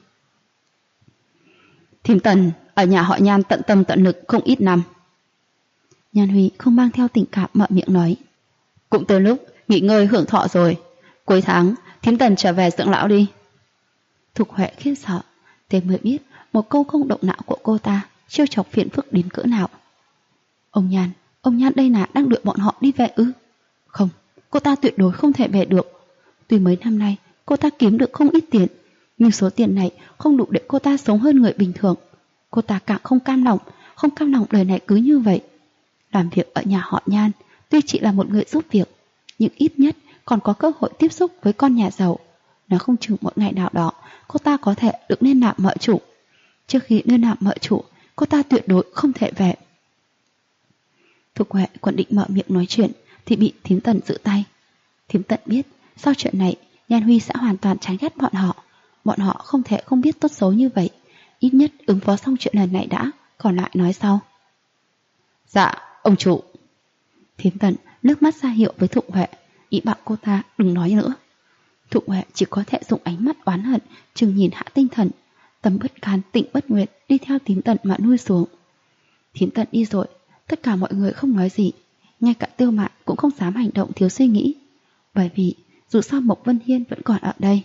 Thím Tần ở nhà họ Nhan tận tâm tận lực không ít năm. Nhan Huy không mang theo tình cảm mở miệng nói. Cũng tới lúc nghỉ ngơi hưởng thọ rồi, cuối tháng thím Tần trở về dưỡng lão đi. Thục Huệ khiếp sợ, thế mới biết một câu không động não của cô ta trêu chọc phiền phức đến cỡ nào. Ông Nhan đây là đang đuổi bọn họ đi về ư? Không, cô ta tuyệt đối không thể về được. Tuy mấy năm nay cô ta kiếm được không ít tiền, nhưng số tiền này không đủ để cô ta sống hơn người bình thường. Cô ta càng không cam lòng đời này cứ như vậy. Làm việc ở nhà họ Nhan, tuy chỉ là một người giúp việc, nhưng ít nhất còn có cơ hội tiếp xúc với con nhà giàu. Nó không chừng một ngày nào đó cô ta có thể được nên nạp mợ chủ. Trước khi nên nạp mợ chủ, cô ta tuyệt đối không thể về. Thục Huệ còn định mở miệng nói chuyện thì bị thím Tần giữ tay. Thím Tần biết sau chuyện này Nhan Huy sẽ hoàn toàn chán ghét bọn họ không thể không biết tốt xấu như vậy. Ít nhất ứng phó xong chuyện lần này đã, còn lại nói sau. Dạ ông chủ. Thím Tần nước mắt ra hiệu với Thục Huệ, ý bảo cô ta đừng nói nữa. Thục Huệ chỉ có thể dùng ánh mắt oán hận chừng nhìn Hạ Tinh Thần, tâm bất can tịnh bất nguyện đi theo thím Tần mà nuôi xuống. Thím Tần đi rồi, tất cả mọi người không nói gì, ngay cả Tiêu Mạn cũng không dám hành động thiếu suy nghĩ, bởi vì dù sao Mộc Vân Hiên vẫn còn ở đây.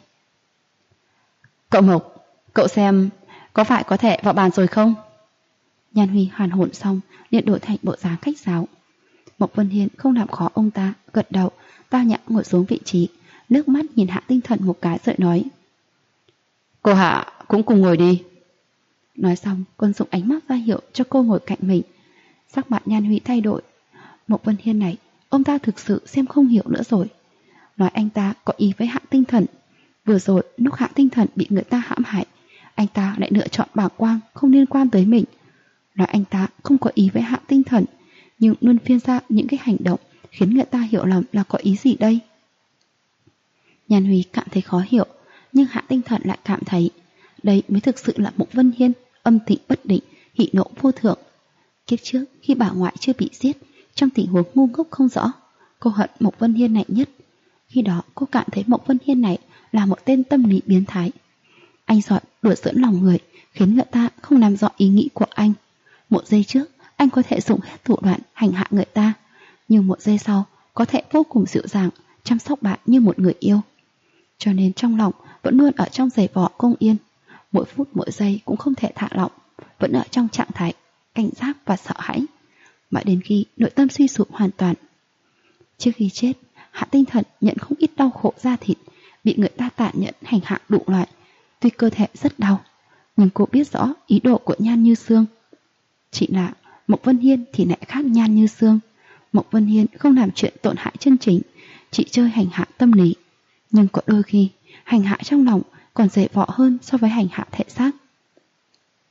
Cậu Mộc, cậu xem có phải có thể vào bàn rồi không? Nhan Huy hoàn hồn xong liền đổi thành bộ dáng khách sáo. Mộc Vân Hiên không làm khó ông ta, gật đầu, tao nhã ngồi xuống vị trí, nước mắt nhìn Hạ Tinh Thần một cái rồi nói. Cô Hạ cũng cùng ngồi đi. Nói xong còn dùng ánh mắt ra hiệu cho cô ngồi cạnh mình. Sắc mặt Nhan Huy thay đổi. Mộc Vân Hiên này ông ta thực sự xem không hiểu nữa rồi. Nói anh ta có ý với Hạ Tinh Thần. Vừa rồi lúc Hạ Tinh Thần bị người ta hãm hại, anh ta lại lựa chọn bàng quang không liên quan tới mình. Nói anh ta không có ý với Hạ Tinh Thần, nhưng luôn phiên ra những cái hành động khiến người ta hiểu lầm là có ý gì đây. Nhan Huy cảm thấy khó hiểu, nhưng Hạ Tinh Thần lại cảm thấy đây mới thực sự là Mộc Vân Hiên âm tịnh bất định, hỉ nộ vô thượng. Kiếp trước khi bà ngoại chưa bị giết, trong tình huống ngu ngốc không rõ, cô hận Mộc Vân Hiên này nhất. Khi đó cô cảm thấy Mộc Vân Hiên này là một tên tâm lý biến thái. Anh giỏi đùa giỡn lòng người, khiến người ta không làm rõ ý nghĩ của anh. Một giây trước anh có thể dùng hết thủ đoạn hành hạ người ta, nhưng một giây sau có thể vô cùng dịu dàng chăm sóc bạn như một người yêu. Cho nên trong lòng vẫn luôn ở trong giày vò không yên, mỗi phút mỗi giây cũng không thể thả lỏng, vẫn ở trong trạng thái cảnh giác và sợ hãi, mãi đến khi nội tâm suy sụp hoàn toàn. Trước khi chết, Hạ Tinh Thần nhận không ít đau khổ da thịt, bị người ta tàn nhẫn hành hạ đủ loại. Tuy cơ thể rất đau, nhưng cô biết rõ ý đồ của Nhan Như Sương. Chỉ là Mộc Vân Hiên thì lại khác Nhan Như Sương. Mộc Vân Hiên không làm chuyện tổn hại chân chính, chỉ chơi hành hạ tâm lý. Nhưng có đôi khi hành hạ trong lòng còn dễ vọ hơn so với hành hạ thể xác.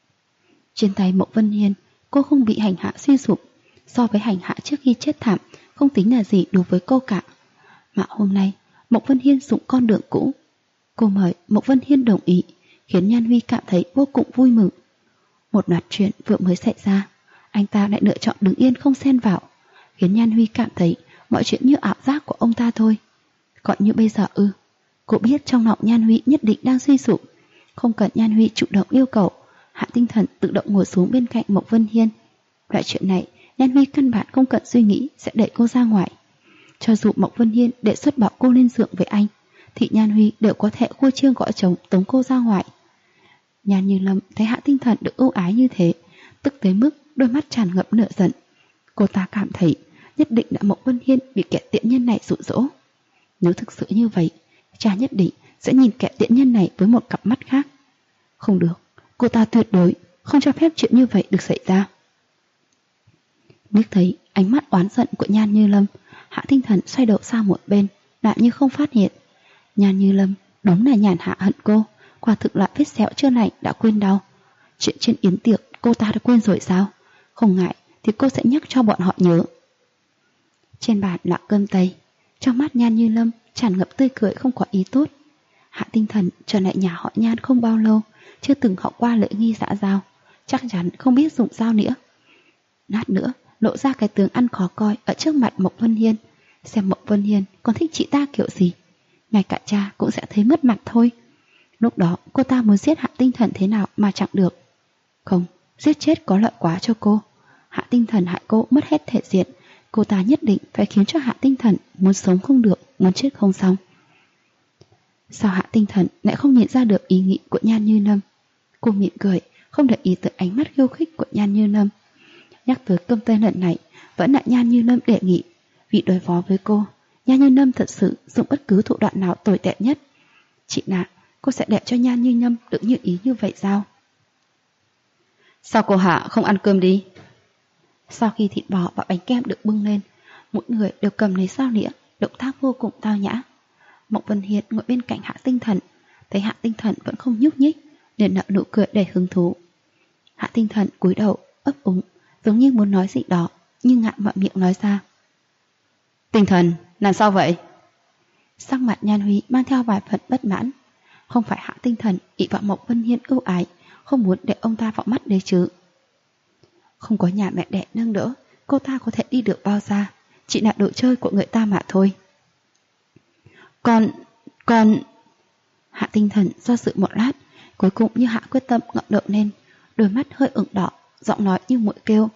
Trên tay Mộc Vân Hiên, cô không bị hành hạ suy sụp. So với hành hạ trước khi chết thảm không tính là gì đối với cô cả. Mà hôm nay Mộc Vân Hiên dụng con đường cũ. Cô mời Mộc Vân Hiên đồng ý, khiến Nhan Huy cảm thấy vô cùng vui mừng. Một loạt chuyện vừa mới xảy ra, anh ta lại lựa chọn đứng yên không xen vào, khiến Nhan Huy cảm thấy mọi chuyện như ảo giác của ông ta thôi. Còn như bây giờ cô biết trong lòng Nhan Huy nhất định đang suy sụp. Không cần Nhan Huy chủ động yêu cầu, Hạ Tinh Thần tự động ngồi xuống bên cạnh Mộc Vân Hiên. Loại chuyện này Nhan Huy căn bản không cần suy nghĩ sẽ đẩy cô ra ngoài. Cho dù Mộc Vân Hiên đề xuất bảo cô lên giường với anh, thì Nhan Huy đều có thể khua chiêng gõ trống tống cô ra ngoài. Nhan Như Lâm thấy Hạ Tinh Thần được ưu ái như thế, tức tới mức đôi mắt tràn ngập lửa giận. Cô ta cảm thấy nhất định là Mộc Vân Hiên bị kẻ tiện nhân này dụ dỗ. Nếu thực sự như vậy, cha nhất định sẽ nhìn kẻ tiện nhân này với một cặp mắt khác. Không được, cô ta tuyệt đối không cho phép chuyện như vậy được xảy ra. Liếc thấy ánh mắt oán giận của Nhan Như Lâm, Hạ Tinh Thần xoay đầu sang một bên, lại như không phát hiện. Nhan Như Lâm đúng là nhàn hạ hận cô, quả thực là vết sẹo chưa lành đã quên đau. Chuyện trên yến tiệc cô ta đã quên rồi sao? Không ngại thì cô sẽ nhắc cho bọn họ nhớ. Trên bàn là cơm tây, trong mắt Nhan Như Lâm tràn ngập tươi cười không có ý tốt. Hạ Tinh Thần trở lại nhà họ Nhan không bao lâu, chưa từng học qua lễ nghi xã giao, chắc chắn không biết dùng dao nĩa. Lát nữa lộ ra cái tướng ăn khó coi ở trước mặt Mộc Vân Hiên, xem Mộc Vân Hiên còn thích chị ta kiểu gì. Ngay cả cha cũng sẽ thấy mất mặt thôi. Lúc đó cô ta muốn giết Hạ Tinh Thần thế nào mà chẳng được. Không, giết chết có lợi quá cho cô. Hạ Tinh Thần hại cô mất hết thể diện, cô ta nhất định phải khiến cho Hạ Tinh Thần muốn sống không được, muốn chết không xong. Sao Hạ Tinh Thần lại không nhìn ra được ý nghĩ của Nhan Như Lâm? Cô mỉm cười, không để ý tới ánh mắt khiêu khích của Nhan Như Lâm. Nhắc tới cơm tây lần này, vẫn là Nhan Như Lâm đề nghị. Vì đối phó với cô, Nhan Như Lâm thật sự dùng bất cứ thủ đoạn nào tồi tệ nhất. Chị Nạ, cô sẽ để cho Nhan Như Lâm được như ý như vậy sao? Sao cô Hạ không ăn cơm đi? Sau khi thịt bò và bánh kem được bưng lên, mỗi người đều cầm lấy dao nĩa, động tác vô cùng tao nhã. Mộc Vân Hiên ngồi bên cạnh Hạ Tinh Thần, thấy Hạ Tinh Thần vẫn không nhúc nhích, liền nở nụ cười đầy hứng thú. Hạ Tinh Thần cúi đầu, ấp úng, giống như muốn nói gì đó, nhưng ngại mở miệng nói ra. Tinh Thần, làm sao vậy? Sắc mặt Nhan Huy mang theo vài phần bất mãn. Không phải Hạ Tinh Thần ỷ vào Mộc Vân Hiên ưu ái, không muốn để ông ta vào mắt đấy chứ. Không có nhà mẹ đẻ nâng đỡ, cô ta có thể đi được bao xa, chỉ là đồ chơi của người ta mà thôi. Con... Hạ Tinh Thần do dự một lát, cuối cùng như hạ quyết tâm ngậm đầu lên, đôi mắt hơi ửng đỏ, giọng nói như muội kêu.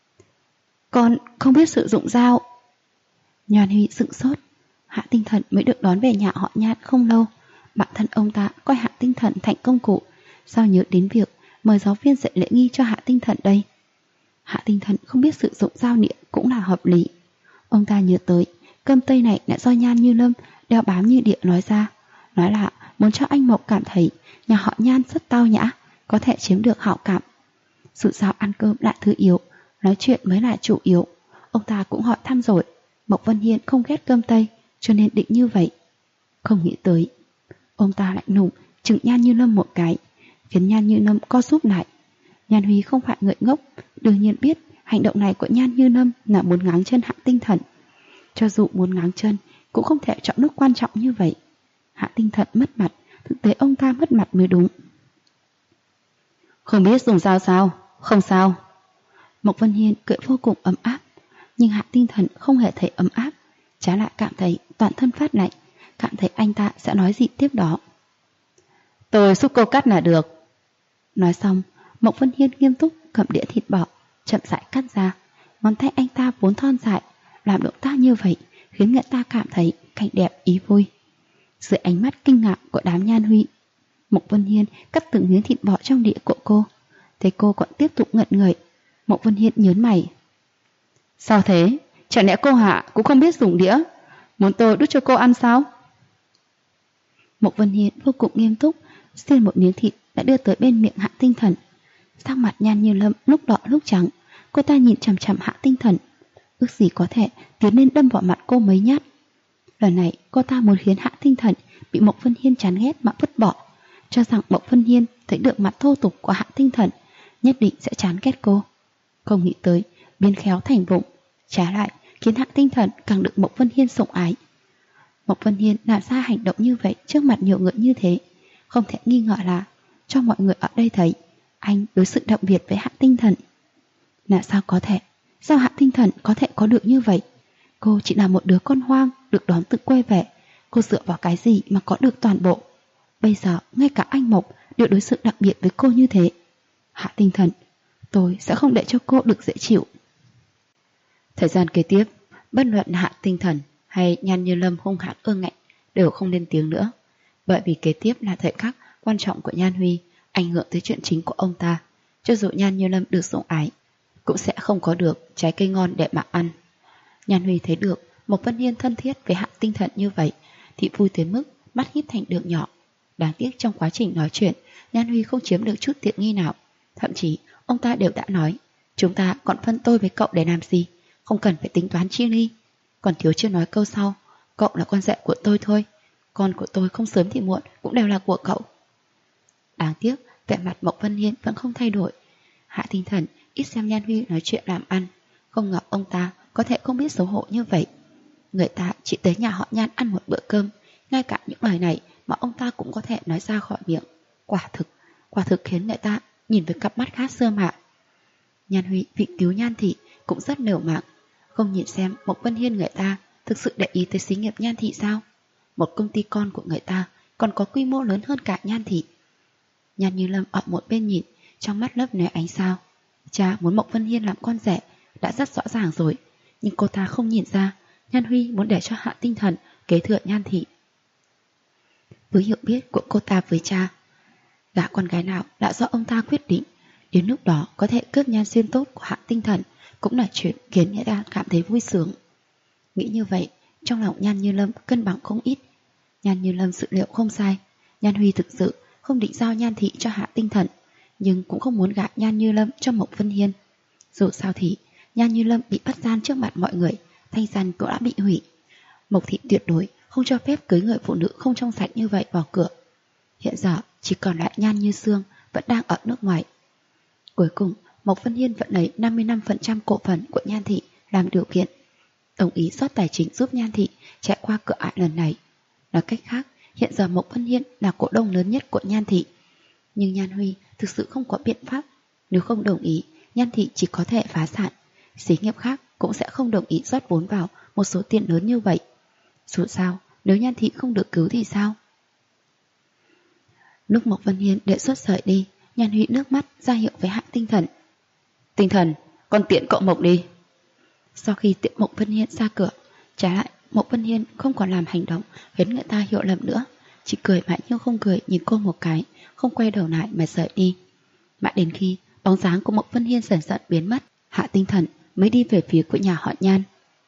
Con không biết sử dụng dao. Nhan Huy sững sốt. Hạ Tinh Thần mới được đón về nhà họ Nhan không lâu, bản thân ông ta coi Hạ Tinh Thần thành công cụ, sao nhớ đến việc mời giáo viên dạy lễ nghi cho Hạ Tinh Thần đây. Hạ Tinh Thần không biết sử dụng dao nĩa cũng là hợp lý. Ông ta nhớ tới cơm tây này là do Nhan Như Lâm đeo bám như địa nói ra, nói là muốn cho anh Mộc cảm thấy nhà họ Nhan rất tao nhã, có thể chiếm được hảo cảm. Dù sao ăn cơm là thứ yếu, nói chuyện mới là chủ yếu. Ông ta cũng hỏi thăm rồi, Mộc Vân Hiên không ghét cơm tây, cho nên định như vậy. Không nghĩ tới, ông ta lạnh lùng chừng Nhan Như Lâm một cái, khiến Nhan Như Lâm co rúm lại. Nhan Huy không phải người ngốc, đương nhiên biết hành động này của Nhan Như Lâm là muốn ngáng chân Hạ Tinh Thần. Cho dù muốn ngáng chân, cũng không thể chọn lúc quan trọng như vậy. Hạ Tinh Thần mất mặt, thực tế ông ta mất mặt mới đúng. Không biết dùng dao sao? Không sao. Mộc Vân Hiên cười vô cùng ấm áp, nhưng Hạ Tinh Thần không hề thấy ấm áp, trái lại cảm thấy toàn thân phát lạnh, cảm thấy anh ta sẽ nói gì tiếp đó. Tôi giúp cô cắt là được. Nói xong, Mộc Vân Hiên nghiêm túc cầm đĩa thịt bò, chậm rãi cắt ra. Ngón tay anh ta vốn thon dài, làm động tác như vậy khiến người ta cảm thấy cảnh đẹp ý vui. Dưới ánh mắt kinh ngạc của đám Nhan Huy, Mộc Vân Hiên cắt từng miếng thịt bò trong đĩa của cô. Thấy cô còn tiếp tục ngẩn người, Mộc Vân Hiên nhớn mày. Sao thế? Chẳng lẽ cô Hạ cũng không biết dùng đĩa? Muốn tôi đút cho cô ăn sao? Mộc Vân Hiên vô cùng nghiêm túc, xiên một miếng thịt đã đưa tới bên miệng Hạ Tinh Thần. Sắc mặt Nhan Như Lâm lúc đỏ lúc trắng, cô ta nhìn chằm chằm Hạ Tinh Thần, ước gì có thể tiến lên đâm vào mặt cô mấy nhát. Lần này cô ta muốn khiến Hạ Tinh Thần bị Mộc Vân Hiên chán ghét mà vứt bỏ, cho rằng Mộc Vân Hiên thấy được mặt thô tục của Hạ Tinh Thần nhất định sẽ chán ghét cô. Không nghĩ tới biến khéo thành vụng, trái lại khiến Hạ Tinh Thần càng được Mộc Vân Hiên sủng ái. Mộc Vân Hiên làm ra hành động như vậy trước mặt nhiều người như thế, không thể nghi ngờ là cho mọi người ở đây thấy anh đối xử đặc biệt với Hạ Tinh Thần. Là sao có thể? Sao Hạ Tinh Thần có thể có được như vậy? Cô chỉ là một đứa con hoang được đón tự quê về, cô dựa vào cái gì mà có được toàn bộ? Bây giờ ngay cả anh Mộc đều đối xử đặc biệt với cô như thế. Hạ Tinh Thần, tôi sẽ không để cho cô được dễ chịu. Thời gian kế tiếp, bất luận Hạ Tinh Thần hay Nhan Như Lâm hung hãn ương ngạnh đều không lên tiếng nữa, bởi vì kế tiếp là thời khắc quan trọng của Nhan Huy, ảnh hưởng tới chuyện chính của ông ta. Cho dù Nhan Như Lâm được sủng ái, cũng sẽ không có được trái cây ngon để mà ăn. Nhan Huy thấy được Mộc Vân Hiên thân thiết với Hạ Tinh Thần như vậy thì vui tới mức mắt híp thành đường nhỏ. Đáng tiếc trong quá trình nói chuyện, Nhan Huy không chiếm được chút tiện nghi nào. Thậm chí ông ta đều đã nói, chúng ta còn phân tôi với cậu để làm gì, không cần phải tính toán chia ly. Còn thiếu chưa nói câu sau, cậu là con rể của tôi thôi, con của tôi không sớm thì muộn cũng đều là của cậu. Đáng tiếc vẻ mặt Mộc Vân Hiên vẫn không thay đổi. Hạ Tinh Thần ít xem Nhan Huy nói chuyện làm ăn, không ngờ ông ta có thể không biết xấu hổ như vậy. Người ta chỉ tới nhà họ Nhan ăn một bữa cơm, ngay cả những lời này mà ông ta cũng có thể nói ra khỏi miệng. Quả thực khiến người ta nhìn với cặp mắt khác xưa mà. Nhan Huy vì cứu Nhan Thị cũng rất liều mạng, không nhìn xem Mộc Vân Hiên người ta thực sự để ý tới xí nghiệp Nhan Thị sao? Một công ty con của người ta còn có quy mô lớn hơn cả Nhan Thị. Nhan Như Lâm ở một bên nhìn, trong mắt lấp lóe ánh sao. Cha muốn Mộc Vân Hiên làm con rể đã rất rõ ràng rồi, nhưng cô ta không nhìn ra Nhan Huy muốn để cho Hạ Tinh Thần kế thừa Nhan Thị. Với hiểu biết của cô ta với cha, gả con gái nào đã do ông ta quyết định. Đến lúc đó có thể cướp nhan xuyên tốt của Hạ Tinh Thần cũng là chuyện khiến người ta cảm thấy vui sướng. Nghĩ như vậy, trong lòng Nhan Như Lâm cân bằng không ít. Nhan Như Lâm dự liệu không sai, Nhan Huy thực sự không định giao Nhan Thị cho Hạ Tinh Thần, nhưng cũng không muốn gả Nhan Như Lâm cho Mộc Vân Hiên. Dù sao thì Nhan Như Lâm bị bắt gian trước mặt mọi người, thanh danh cũng đã bị hủy. Mộc Thị tuyệt đối không cho phép cưới người phụ nữ không trong sạch như vậy vào cửa. Hiện giờ chỉ còn lại Nhan Như Sương vẫn đang ở nước ngoài. Cuối cùng Mộc Vân Hiên vẫn lấy 55% cổ phần của Nhan Thị làm điều kiện, đồng ý rót tài chính giúp Nhan Thị chạy qua cửa ải lần này. Nói cách khác, hiện giờ Mộc Vân Hiên là cổ đông lớn nhất của Nhan Thị. Nhưng Nhan Huy thực sự không có biện pháp. Nếu không đồng ý, Nhan Thị chỉ có thể phá sản. Xí nghiệp khác cũng sẽ không đồng ý rót vốn vào một số tiền lớn như vậy. Dù sao, nếu Nhan Thị không được cứu thì sao? Lúc Mộc Vân Hiên đề xuất rời đi, Nhan Huy nước mắt ra hiệu với Hạ Tinh Thần. Tinh Thần, con tiện cậu Mộc đi. Sau khi tiện Mộc Vân Hiên ra cửa, trái lại Mộc Vân Hiên không còn làm hành động khiến người ta hiểu lầm nữa, chỉ cười mãi nhưng không cười nhìn cô một cái, không quay đầu lại mà rời đi. Mãi đến khi bóng dáng của Mộc Vân Hiên dần dần biến mất, Hạ Tinh Thần mới đi về phía của nhà họ Nhan.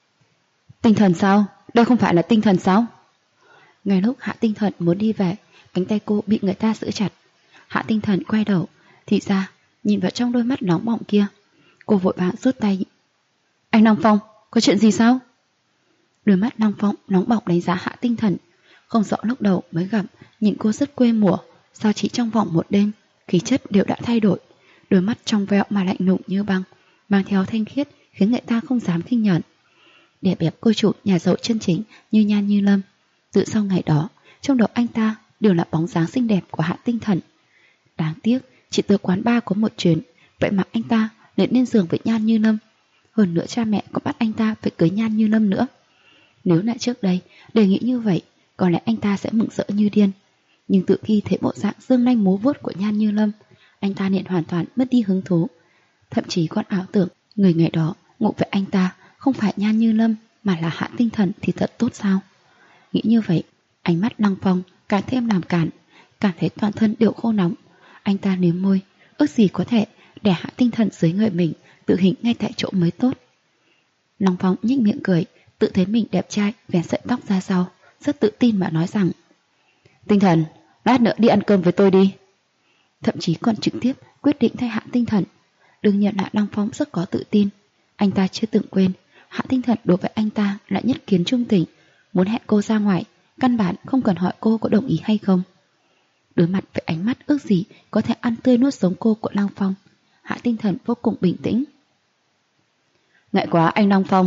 Tinh Thần sao? Đây không phải là Tinh Thần sao? Ngay lúc Hạ Tinh Thần muốn đi về, cánh tay cô bị người ta giữ chặt. Hạ Tinh Thần quay đầu, thì ra nhìn vào trong đôi mắt nóng bỏng kia. Cô vội vàng rút tay. Anh Long Phong, có chuyện gì sao? Đôi mắt Long Phong nóng bỏng đánh giá Hạ Tinh Thần. Không rõ lúc đầu mới gặp, nhìn cô rất quê mùa, sao chỉ trong vòng một đêm khí chất đều đã thay đổi. Đôi mắt trong veo mà lạnh lùng như băng, mang theo thanh khiết khiến người ta không dám khinh nhẫn. Để bẹp cô chủ nhà giàu chân chính như Nhan Như Lâm. Từ sau ngày đó, trong đầu anh ta đều là bóng dáng xinh đẹp của Hạ Tinh Thần. Đáng tiếc, chỉ từ quán bar có một chuyến, vậy mà anh ta lại lên giường với Nhan Như Lâm. Hơn nữa cha mẹ còn bắt anh ta phải cưới Nhan Như Lâm nữa. Nếu lại trước đây đề nghị như vậy, có lẽ anh ta sẽ mừng rỡ như điên. Nhưng từ khi thấy bộ dạng dương nanh múa vuốt của Nhan Như Lâm, anh ta liền hoàn toàn mất đi hứng thú. Thậm chí còn ảo tưởng người ngày đó ngủ với anh ta không phải Nhan Như Lâm mà là Hạ Tinh Thần thì thật tốt sao? Nghĩ như vậy, ánh mắt Lăng Phong càng thêm làm cản, cảm thấy toàn thân đều khô nóng. Anh ta liếm môi, ước gì có thể để Hạ Tinh Thần dưới người mình tự hình ngay tại chỗ mới tốt. Lăng Phong nhếch miệng cười, tự thấy mình đẹp trai, vén sợi tóc ra sau, rất tự tin mà nói rằng: Tinh Thần, lát nữa đi ăn cơm với tôi đi. Thậm chí còn trực tiếp quyết định thay Hạ Tinh Thần. Đương nhiên là Lăng Phong rất có tự tin. Anh ta chưa từng quên Hạ Tinh Thần đối với anh ta là nhất kiến trung tình, muốn hẹn cô ra ngoài, căn bản không cần hỏi cô có đồng ý hay không. Đối mặt với ánh mắt ước gì có thể ăn tươi nuốt sống cô của Lăng Phong, Hạ Tinh Thần vô cùng bình tĩnh. Ngại quá anh Lăng Phong,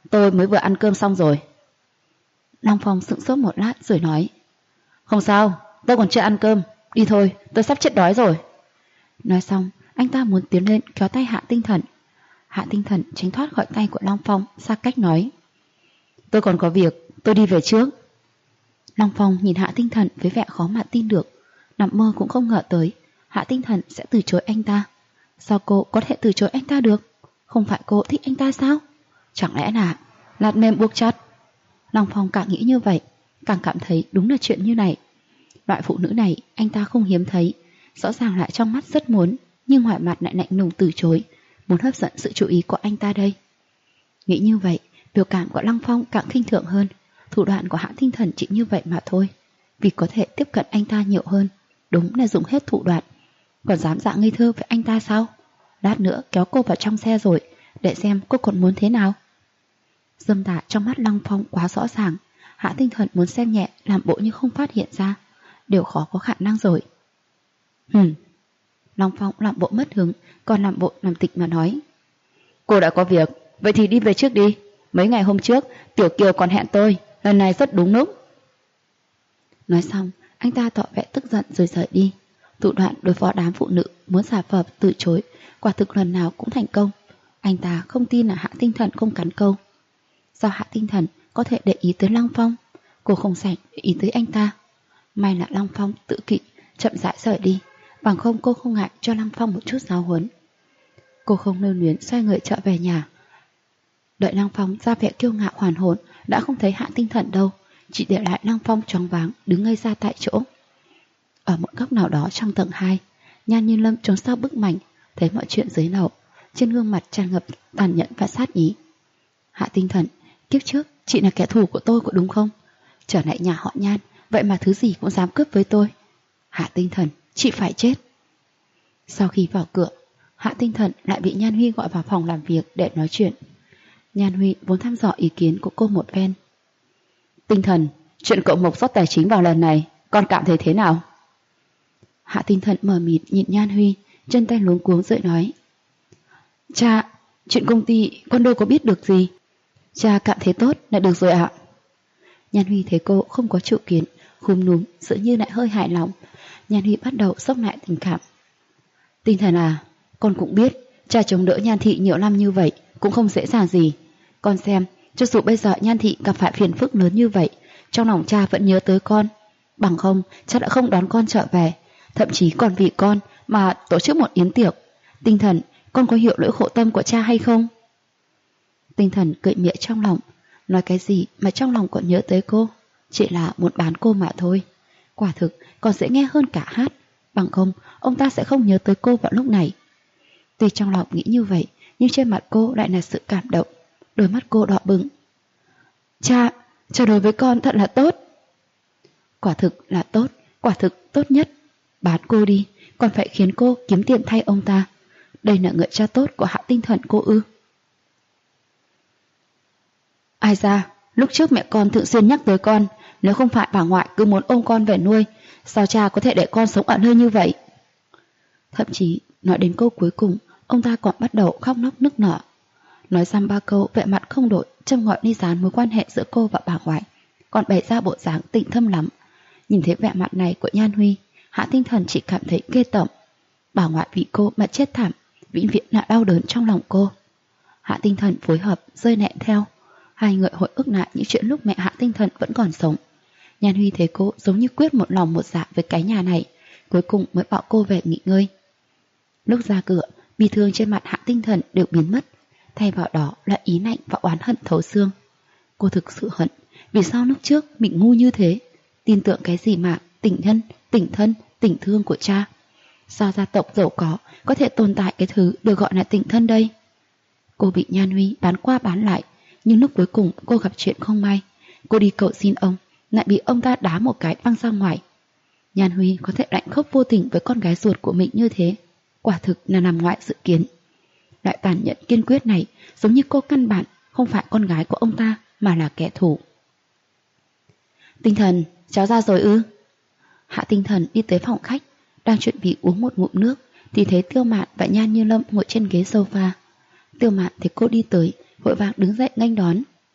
Tôi mới vừa ăn cơm xong rồi. Long Phong sững sốt một lát rồi nói: Không sao, tôi còn chưa ăn cơm. Đi thôi, tôi sắp chết đói rồi. Nói xong, anh ta muốn tiến lên kéo tay Hạ Tinh Thần. Hạ Tinh Thần tránh thoát khỏi tay của Long Phong, xa cách nói: Tôi còn có việc, tôi đi về trước. Long Phong nhìn Hạ Tinh Thần với vẻ khó mà tin được, nằm mơ cũng không ngờ tới Hạ Tinh Thần sẽ từ chối anh ta. Sao cô có thể từ chối anh ta được? Không phải cô thích anh ta sao? Chẳng lẽ là lạt mềm buộc chặt? Long Phong càng nghĩ như vậy, càng cảm thấy đúng là chuyện như này. Loại phụ nữ này anh ta không hiếm thấy, rõ ràng lại trong mắt rất muốn, nhưng ngoài mặt lại lạnh lùng từ chối, muốn hấp dẫn sự chú ý của anh ta đây. Nghĩ như vậy, biểu cảm của Long Phong càng khinh thường hơn. Thủ đoạn của Hạ Tinh Thần chỉ như vậy mà thôi. Vì có thể tiếp cận anh ta nhiều hơn, đúng là dùng hết thủ đoạn. Còn dám dạng ngây thơ với anh ta sao? Lát nữa kéo cô vào trong xe rồi, để xem cô còn muốn thế nào. Dâm tà trong mắt Long Phong quá rõ ràng. Hạ Tinh Thần muốn xem nhẹ, làm bộ như không phát hiện ra, đều khó có khả năng rồi. Long Phong làm bộ mất hứng, còn làm bộ làm tịch mà nói: Cô đã có việc, vậy thì đi về trước đi. Mấy ngày hôm trước, Tiểu Kiều còn hẹn tôi, lần này rất đúng lúc. Nói xong, anh ta tỏ vẻ tức giận rồi rời đi. Thủ đoạn đối phó đám phụ nữ muốn giả vờ từ chối, quả thực lần nào cũng thành công. Anh ta không tin là Hạ Tinh Thần không cắn câu. Sao Hạ Tinh Thần có thể để ý tới Long Phong? Cô không sảnh để ý tới anh ta. May là Long Phong tự kỷ, chậm rãi rời đi, bằng không cô không ngại cho Long Phong một chút giáo huấn. Cô không lưu luyến xoay người trở về nhà. Đợi Long Phong ra vẻ kiêu ngạo hoàn hồn, đã không thấy Hạ Tinh Thần đâu, chỉ để lại Long Phong choáng váng đứng ngây ra tại chỗ. Ở một góc nào đó trong tầng 2, Nhan Như Lâm trốn sau bức mảnh, thấy mọi chuyện dưới lầu, trên gương mặt tràn ngập tàn nhẫn và sát ý. Hạ Tinh Thần, kiếp trước chị là kẻ thù của tôi có đúng không? Trở lại nhà họ Nhan, vậy mà thứ gì cũng dám cướp với tôi. Hạ Tinh Thần, chị phải chết. Sau khi vào cửa, Hạ Tinh Thần lại bị Nhan Huy gọi vào phòng làm việc để nói chuyện. Nhan Huy vốn thăm dò ý kiến của cô một phen. Tinh Thần, chuyện cậu Mộc rót tài chính vào lần này, con cảm thấy thế nào? Hạ Tinh Thần mờ mịt nhìn Nhan Huy, chân tay luống cuống rồi nói: Cha, chuyện công ty con đâu có biết được gì. Cha cảm thấy tốt là được rồi ạ. Nhan Huy thấy cô không có chịu kiến, khúm núm dường như lại hơi hài lòng. Nhan Huy bắt đầu sốc lại tình cảm. Tinh Thần à, con cũng biết cha chống đỡ Nhan Thị nhiều năm như vậy cũng không dễ dàng gì. Con xem, cho dù bây giờ Nhan Thị gặp phải phiền phức lớn như vậy, trong lòng cha vẫn nhớ tới con. Bằng không, cha đã không đón con trở về, thậm chí còn vì con mà tổ chức một yến tiệc. Tinh Thần, con có hiểu lỗi khổ tâm của cha hay không? Tinh Thần cười mỉa trong lòng, nói cái gì mà trong lòng còn nhớ tới cô, chỉ là muốn bán cô mà thôi. Quả thực còn dễ nghe hơn cả hát, bằng không ông ta sẽ không nhớ tới cô vào lúc này. Tuy trong lòng nghĩ như vậy, nhưng trên mặt cô lại là sự cảm động, đôi mắt cô đỏ bừng. Cha đối với con thật là tốt. Quả thực là tốt, quả thực tốt nhất. Bán cô đi, còn phải khiến cô kiếm tiền thay ông ta. Đây là người cha tốt của Hạ Tinh Thần cô ư? Ai ra, lúc trước mẹ con thường xuyên nhắc tới con, nếu không phải bà ngoại cứ muốn ôm con về nuôi, sao cha có thể để con sống ở nơi như vậy? Thậm chí, nói đến câu cuối cùng, ông ta còn bắt đầu khóc nóc nức nở. Nói dăm ba câu vẻ mặt không đổi, châm ngòi ly gián mối quan hệ giữa cô và bà ngoại, còn bày ra bộ dáng tịnh thâm lắm. Nhìn thấy vẻ mặt này của Nhan Huy, Hạ Tinh Thần chỉ cảm thấy ghê tởm. Bà ngoại vì cô mà chết thảm, vĩnh viễn là đau đớn trong lòng cô. Hạ Tinh Thần phối hợp rơi nẹn theo. Hai người hồi ức lại những chuyện lúc mẹ Hạ Tinh Thần vẫn còn sống. Nhan Huy thấy cô giống như quyết một lòng một dạ với cái nhà này, cuối cùng mới bảo cô về nghỉ ngơi. Lúc ra cửa, bi thương trên mặt Hạ Tinh Thần đều biến mất, thay vào đó là ý lạnh và oán hận thấu xương. Cô thực sự hận, vì sao lúc trước mình ngu như thế, tin tưởng cái gì mà tình nhân, tình thân, tình thương của cha. Sao gia tộc giàu có thể tồn tại cái thứ được gọi là tình thân đây? Cô bị Nhan Huy bán qua bán lại, nhưng lúc cuối cùng cô gặp chuyện không may. Cô đi cầu xin ông, lại bị ông ta đá một cái văng ra ngoài. Nhan Huy có thể lạnh khốc vô tình với con gái ruột của mình như thế, quả thực là nằm ngoài dự kiến. Loại tàn nhẫn kiên quyết này giống như cô căn bản không phải con gái của ông ta mà là kẻ thù. Tinh Thần, cháu ra rồi ư? Hạ Tinh Thần đi tới phòng khách, đang chuẩn bị uống một ngụm nước thì thấy Tiêu Mạn và Nhan Như Lâm ngồi trên ghế sofa. Tiêu Mạn thấy cô đi tới, vội vàng đứng dậy nghênh đón.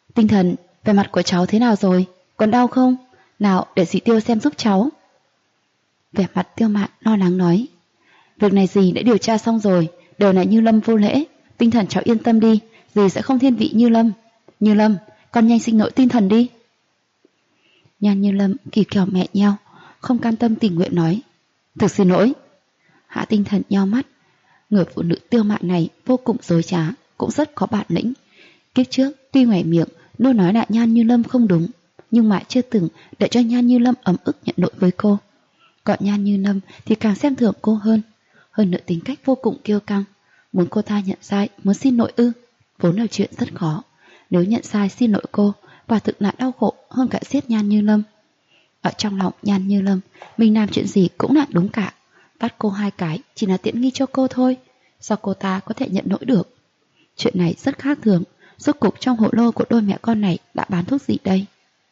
Tinh Thần, vẻ mặt của cháu thế nào rồi? Còn đau không? Nào, để dì Tiêu xem giúp cháu. Vẻ mặt Tiêu Mạn lo lắng nói. Việc này dì đã điều tra xong rồi, đều là Như Lâm vô lễ. Tinh Thần cháu yên tâm đi, dì sẽ không thiên vị Như Lâm. Như Lâm, con nhanh sinh nỗi Tinh Thần đi. Nhan Như Lâm kỳ kèo mẹ nheo, không cam tâm tình nguyện nói. Thực xin lỗi. Hạ Tinh Thần nheo mắt. Người phụ nữ Tiêu Mạn này vô cùng dối trá, cũng rất có bản lĩnh. Kiếp trước tuy ngoài miệng luôn nói lại Nhan Như Lâm không đúng, nhưng mà chưa từng để cho Nhan Như Lâm ấm ức nhận lỗi với cô. Còn Nhan Như Lâm thì càng xem thường cô hơn. Hơn nữa tính cách vô cùng kiêu căng. Muốn cô ta nhận sai, muốn xin lỗi ư, vốn là chuyện rất khó. Nếu nhận sai xin lỗi cô, quả thực là đau khổ hơn cả giết Nhan Như Lâm. Ở trong lòng Nhan Như Lâm, mình làm chuyện gì cũng là đúng cả. Bắt cô 2 cái chỉ là tiện nghi cho cô thôi. Sao cô ta có thể nhận lỗi được? Chuyện này rất khác thường. Rốt cục trong hồ lô của đôi mẹ con này đã bán thuốc gì đây?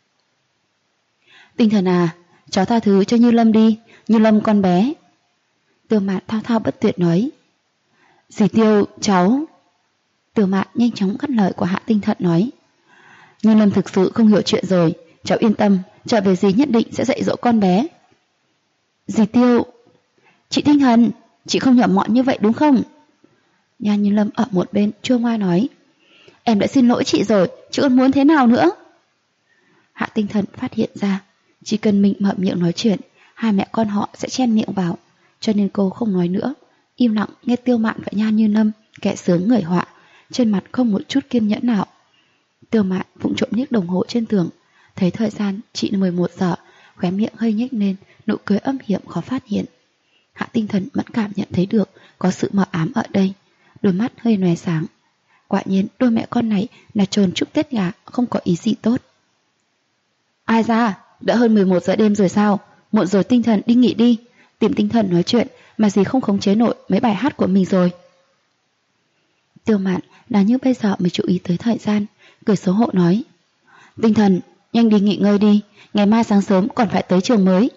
Tinh Thần à, cháu tha thứ cho Như Lâm đi. Như Lâm con bé. Tiêu Mạn thao thao bất tuyệt nói. Dì Tiêu, cháu. Tiêu Mạn nhanh chóng ngắt lời của Hạ Tinh Thần nói. Như Lâm thực sự không hiểu chuyện rồi. Cháu yên tâm, trở về dì nhất định sẽ dạy dỗ con bé. Dì Tiêu. Chị Tinh Thần, chị không nhỏ mọn như vậy đúng không? Nhan Như Lâm ở một bên chua ngoa nói. Em đã xin lỗi chị rồi, chứ còn muốn thế nào nữa? Hạ Tinh Thần phát hiện ra, chỉ cần mình mở miệng nói chuyện, hai mẹ con họ sẽ chen miệng vào, cho nên cô không nói nữa, im lặng nghe Tiêu Mạn và Nhan Như Lâm kẻ sướng người họa, trên mặt không một chút kiên nhẫn nào. Tiêu Mạn vụng trộm liếc đồng hồ trên tường, thấy thời gian chỉ 11 giờ, khóe miệng hơi nhếch lên, nụ cười âm hiểm khó phát hiện. Hạ Tinh Thần mẫn cảm nhận thấy được có sự mờ ám ở đây, đôi mắt hơi lóe sáng. Quả nhiên đôi mẹ con này là trồn chúc Tết gà, không có ý gì tốt. Ai ra, đã hơn 11 giờ đêm rồi sao? Muộn rồi Tinh Thần đi nghỉ đi. Tìm Tinh Thần nói chuyện mà dì không khống chế nổi mấy bài hát của mình rồi. Tiêu Mạn là như bây giờ mới chú ý tới thời gian, cười xấu hổ nói. Tinh Thần, nhanh đi nghỉ ngơi đi, ngày mai sáng sớm còn phải tới trường mới.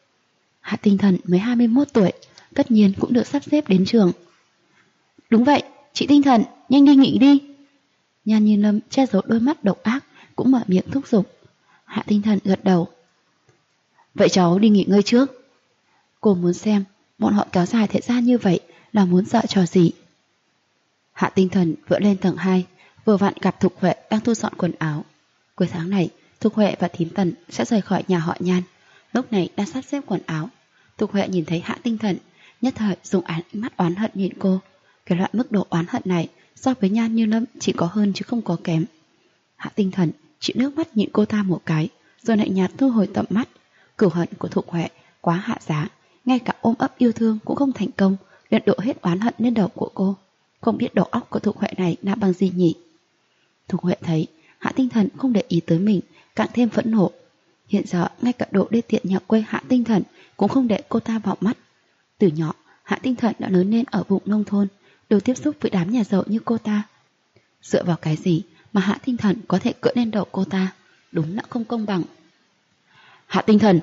Hạ Tinh Thần mới 21 tuổi, tất nhiên cũng được sắp xếp đến trường. Đúng vậy, chị Tinh Thần, nhanh đi nghỉ đi. Nhan Như Lâm che giấu đôi mắt độc ác, cũng mở miệng thúc giục. Hạ Tinh Thần gật đầu. Vậy cháu đi nghỉ ngơi trước. Cô muốn xem bọn họ kéo dài thời gian như vậy là muốn dọa trò gì. Hạ Tinh Thần vừa lên tầng 2, vừa vặn gặp Thục Huệ đang thu dọn quần áo. Cuối tháng này, Thục Huệ và Thím Tần sẽ rời khỏi nhà họ Nhan, lúc này đang sắp xếp quần áo. Thục Huệ nhìn thấy Hạ Tinh Thần, nhất thời dùng ánh mắt oán hận nhìn cô. Cái loại mức độ oán hận này so với Nhan Như Lâm chỉ có hơn chứ không có kém. Hạ Tinh Thần chịu nước mắt nhìn cô ta một cái, rồi lạnh nhạt thu hồi tầm mắt. Cửu hận của Thục Huệ quá hạ giá, ngay cả ôm ấp yêu thương cũng không thành công, liền đổ hết oán hận lên đầu của cô. Không biết đầu óc của Thục Huệ này đã bằng gì nhỉ? Thục Huệ thấy Hạ Tinh Thần không để ý tới mình, càng thêm phẫn nộ. Hiện giờ ngay cả độ đê tiện nhà quê Hạ Tinh Thần cũng không để cô ta vào mắt. Từ nhỏ, Hạ Tinh Thần đã lớn lên ở vùng nông thôn, đều tiếp xúc với đám nhà giàu như cô ta. Dựa vào cái gì mà Hạ Tinh Thần có thể cưỡi lên đầu cô ta? Đúng là không công bằng. Hạ Tinh Thần.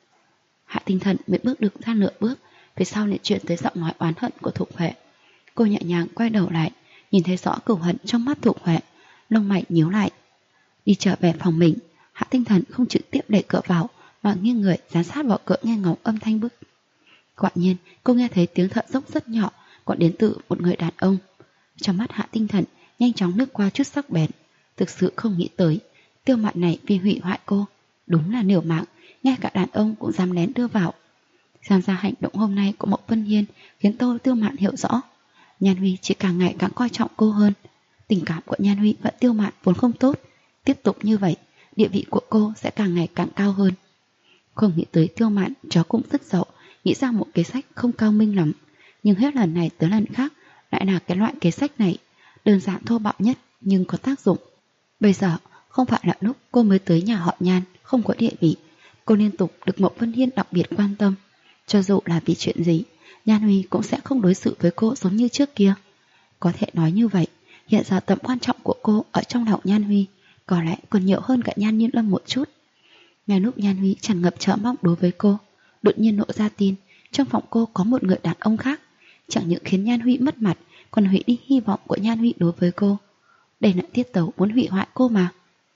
Hạ Tinh Thần mới bước được ra nửa bước, phía sau lại chuyển tới giọng nói oán hận của Thục Huệ. Cô nhẹ nhàng quay đầu lại, nhìn thấy rõ cửu hận trong mắt Thục Huệ, lông mày nhíu lại. Đi trở về phòng mình, Hạ Tinh Thần không trực tiếp đẩy cửa vào, mà nghiêng người dán sát vào cửa nghe ngóng âm thanh bước. Quả nhiên, cô nghe thấy tiếng thở dốc rất nhỏ, còn đến từ một người đàn ông. Trong mắt Hạ Tinh Thần nhanh chóng lướt qua chút sắc bén. Thực sự không nghĩ tới, Tiêu Mạn này vì hủy hoại cô, đúng là liều mạng, ngay cả đàn ông cũng dám lén đưa vào. Xem ra hành động hôm nay của Mộc Vân Hiên khiến Tiêu Mạn hiểu rõ, Nhan Huy chỉ càng ngày càng coi trọng cô hơn. Tình cảm của Nhan Huy và Tiêu Mạn vốn không tốt, tiếp tục như vậy, địa vị của cô sẽ càng ngày càng cao hơn. Không nghĩ tới Tiêu Mạn chó cũng rất dậu, nghĩ ra một kế sách không cao minh lắm, nhưng hết lần này tới lần khác lại là cái loại kế sách này, đơn giản thô bạo nhất nhưng có tác dụng. Bây giờ không phải là lúc cô mới tới nhà họ Nhan, không có địa vị, cô liên tục được Mộc Vân Hiên đặc biệt quan tâm. Cho dù là vì chuyện gì, Nhan Huy cũng sẽ không đối xử với cô giống như trước kia. Có thể nói như vậy, hiện giờ tầm quan trọng của cô ở trong lòng Nhan Huy có lẽ còn nhiều hơn cả Nhan Như Lâm một chút. Ngay lúc Nhan Huy tràn ngập chờ mong đối với cô, đột nhiên nộ ra tin trong phòng cô có một người đàn ông khác, chẳng những khiến Nhan Huy mất mặt, còn hủy đi hy vọng của Nhan Huy đối với cô. Đây là tiết tấu muốn hủy hoại cô mà.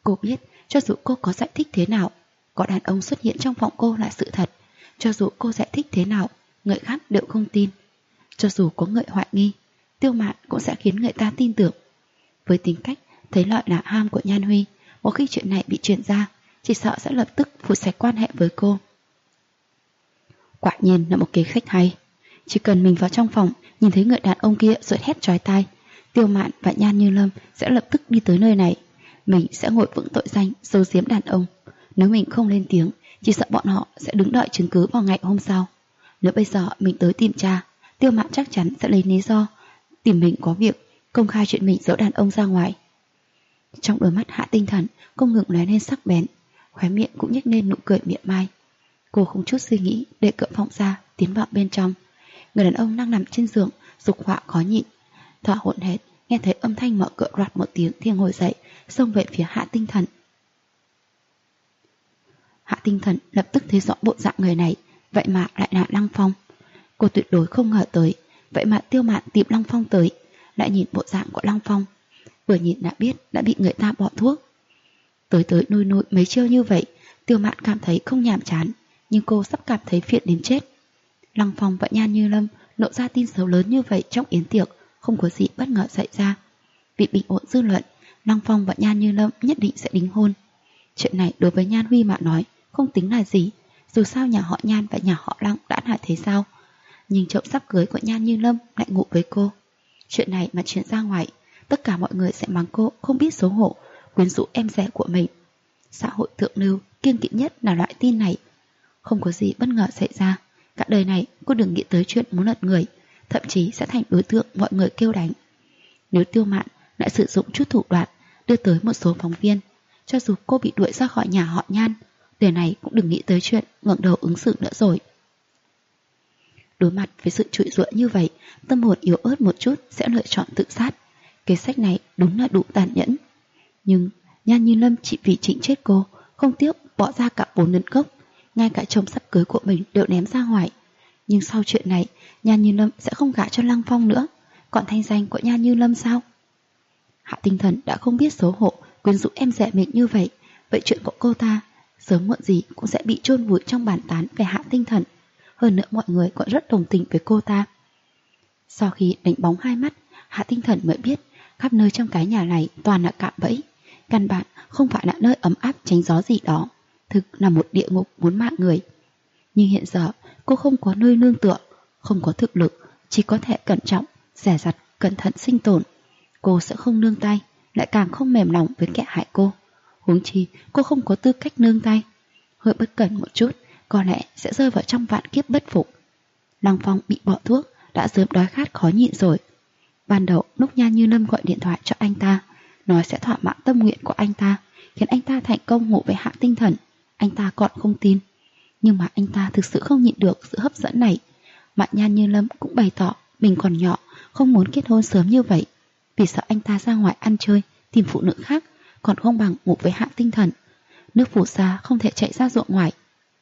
Cô biết, cho dù cô có giải thích thế nào, có đàn ông xuất hiện trong phòng cô là sự thật. Cho dù cô giải thích thế nào, người khác đều không tin. Cho dù có người hoài nghi, Tiêu Mạn cũng sẽ khiến người ta tin tưởng. Với tính cách thấy lợi là ham của Nhan Huy, một khi chuyện này bị truyền ra, chỉ sợ sẽ lập tức phủi sạch quan hệ với cô. Quả nhiên là một kế khách hay. Chỉ cần mình vào trong phòng, nhìn thấy người đàn ông kia rồi hét chói tai, Tiêu Mạn và Nhan Như Lâm sẽ lập tức đi tới nơi này. Mình sẽ ngồi vững tội danh giấu giếm đàn ông. Nếu mình không lên tiếng, chỉ sợ bọn họ sẽ đứng đợi chứng cứ vào ngày hôm sau. Nếu bây giờ mình tới tìm cha, Tiêu Mạn chắc chắn sẽ lấy lý do tìm mình có việc, công khai chuyện mình giấu đàn ông ra ngoài. Trong đôi mắt Hạ Tinh Thần không ngừng lóe lên sắc bén, khóe miệng cũng nhếch lên nụ cười mỉa mai. Cô không chút suy nghĩ để cửa phòng ra, tiến vào bên trong. Người đàn ông đang nằm trên giường, dục họa khó nhịn, thở hổn hển, nghe thấy âm thanh mở cửa loạt một tiếng thì ngồi dậy, xông về phía Hạ Tinh Thần. Hạ Tinh Thần lập tức thấy rõ bộ dạng người này, vậy mà lại là Lăng Phong. Cô tuyệt đối không ngờ tới, vậy mà Tiêu Mạn tìm Lăng Phong tới, lại nhìn bộ dạng của Lăng Phong, vừa nhìn đã biết đã bị người ta bỏ thuốc. Tới nôi mấy chiêu như vậy, Tiêu Mạn cảm thấy không nhàm chán, nhưng cô sắp cảm thấy phiền đến chết. Lăng Phong và Nhan Như Lâm lộ ra tin xấu lớn như vậy trong yến tiệc, không có gì bất ngờ xảy ra. Vì bình ổn dư luận, Lăng Phong và Nhan Như Lâm nhất định sẽ đính hôn. Chuyện này đối với Nhan Huy mà nói không tính là gì, dù sao nhà họ Nhan và nhà họ Lăng đã là thế sao. Nhưng chậu sắp cưới của Nhan Như Lâm lại ngủ với cô. Chuyện này mà truyền ra ngoài, tất cả mọi người sẽ mắng cô không biết xấu hổ, quyến rũ em rể của mình. Xã hội thượng lưu kiêng kỵ nhất là loại tin này. Không có gì bất ngờ xảy ra, cả đời này cô đừng nghĩ tới chuyện muốn lật người, thậm chí sẽ thành đối tượng mọi người kêu đánh. Nếu Tiêu Mạn lại sử dụng chút thủ đoạn đưa tới một số phóng viên, cho dù cô bị đuổi ra khỏi nhà họ Nhan, đời này cũng đừng nghĩ tới chuyện ngẩng đầu ứng xử nữa rồi. Đối mặt với sự trụi rủa như vậy, tâm hồn yếu ớt một chút sẽ lựa chọn tự sát. Kế sách này đúng là đủ tàn nhẫn. Nhưng Nhan Như Lâm chỉ vì Trịnh chết cô, không tiếc bỏ ra cả 4 nấn cốc, ngay cả chồng sắp cưới của mình đều ném ra ngoài. Nhưng sau chuyện này, Nhan Như Lâm sẽ không gả cho Lăng Phong nữa. Còn thanh danh của Nhan Như Lâm sao? Hạ Tinh Thần đã không biết xấu hổ quyến rũ em rể mình như vậy, vậy chuyện của cô ta sớm muộn gì cũng sẽ bị chôn vùi trong bàn tán về Hạ Tinh Thần. Hơn nữa mọi người còn rất đồng tình với cô ta. Sau khi đánh bóng hai mắt, Hạ Tinh Thần mới biết khắp nơi trong cái nhà này toàn là cạm bẫy, căn bản không phải là nơi ấm áp tránh gió gì đó, thực là một địa ngục muốn mạng người. Nhưng hiện giờ cô không có nơi nương tựa, không có thực lực, chỉ có thể cẩn trọng, dè dặt, cẩn thận sinh tồn. Cô sẽ không nương tay, lại càng không mềm lòng với kẻ hại cô. Huống chi cô không có tư cách nương tay, hơi bất cẩn một chút có lẽ sẽ rơi vào trong vạn kiếp bất phục. Lăng Phong bị bỏ thuốc đã sớm đói khát khó nhịn rồi. Ban đầu lúc Nhan Như Lâm gọi điện thoại cho anh ta, nói sẽ thỏa mãn tâm nguyện của anh ta, khiến anh ta thành công ngủ với Hạ Tinh Thần, anh ta còn không tin. Nhưng mà anh ta thực sự không nhịn được sự hấp dẫn này. Mà Nhan Như Lâm cũng bày tỏ mình còn nhỏ, không muốn kết hôn sớm như vậy, vì sợ anh ta ra ngoài ăn chơi, tìm phụ nữ khác, còn không bằng ngủ với Hạ Tinh Thần. Nước phù sa không thể chạy ra ruộng ngoài.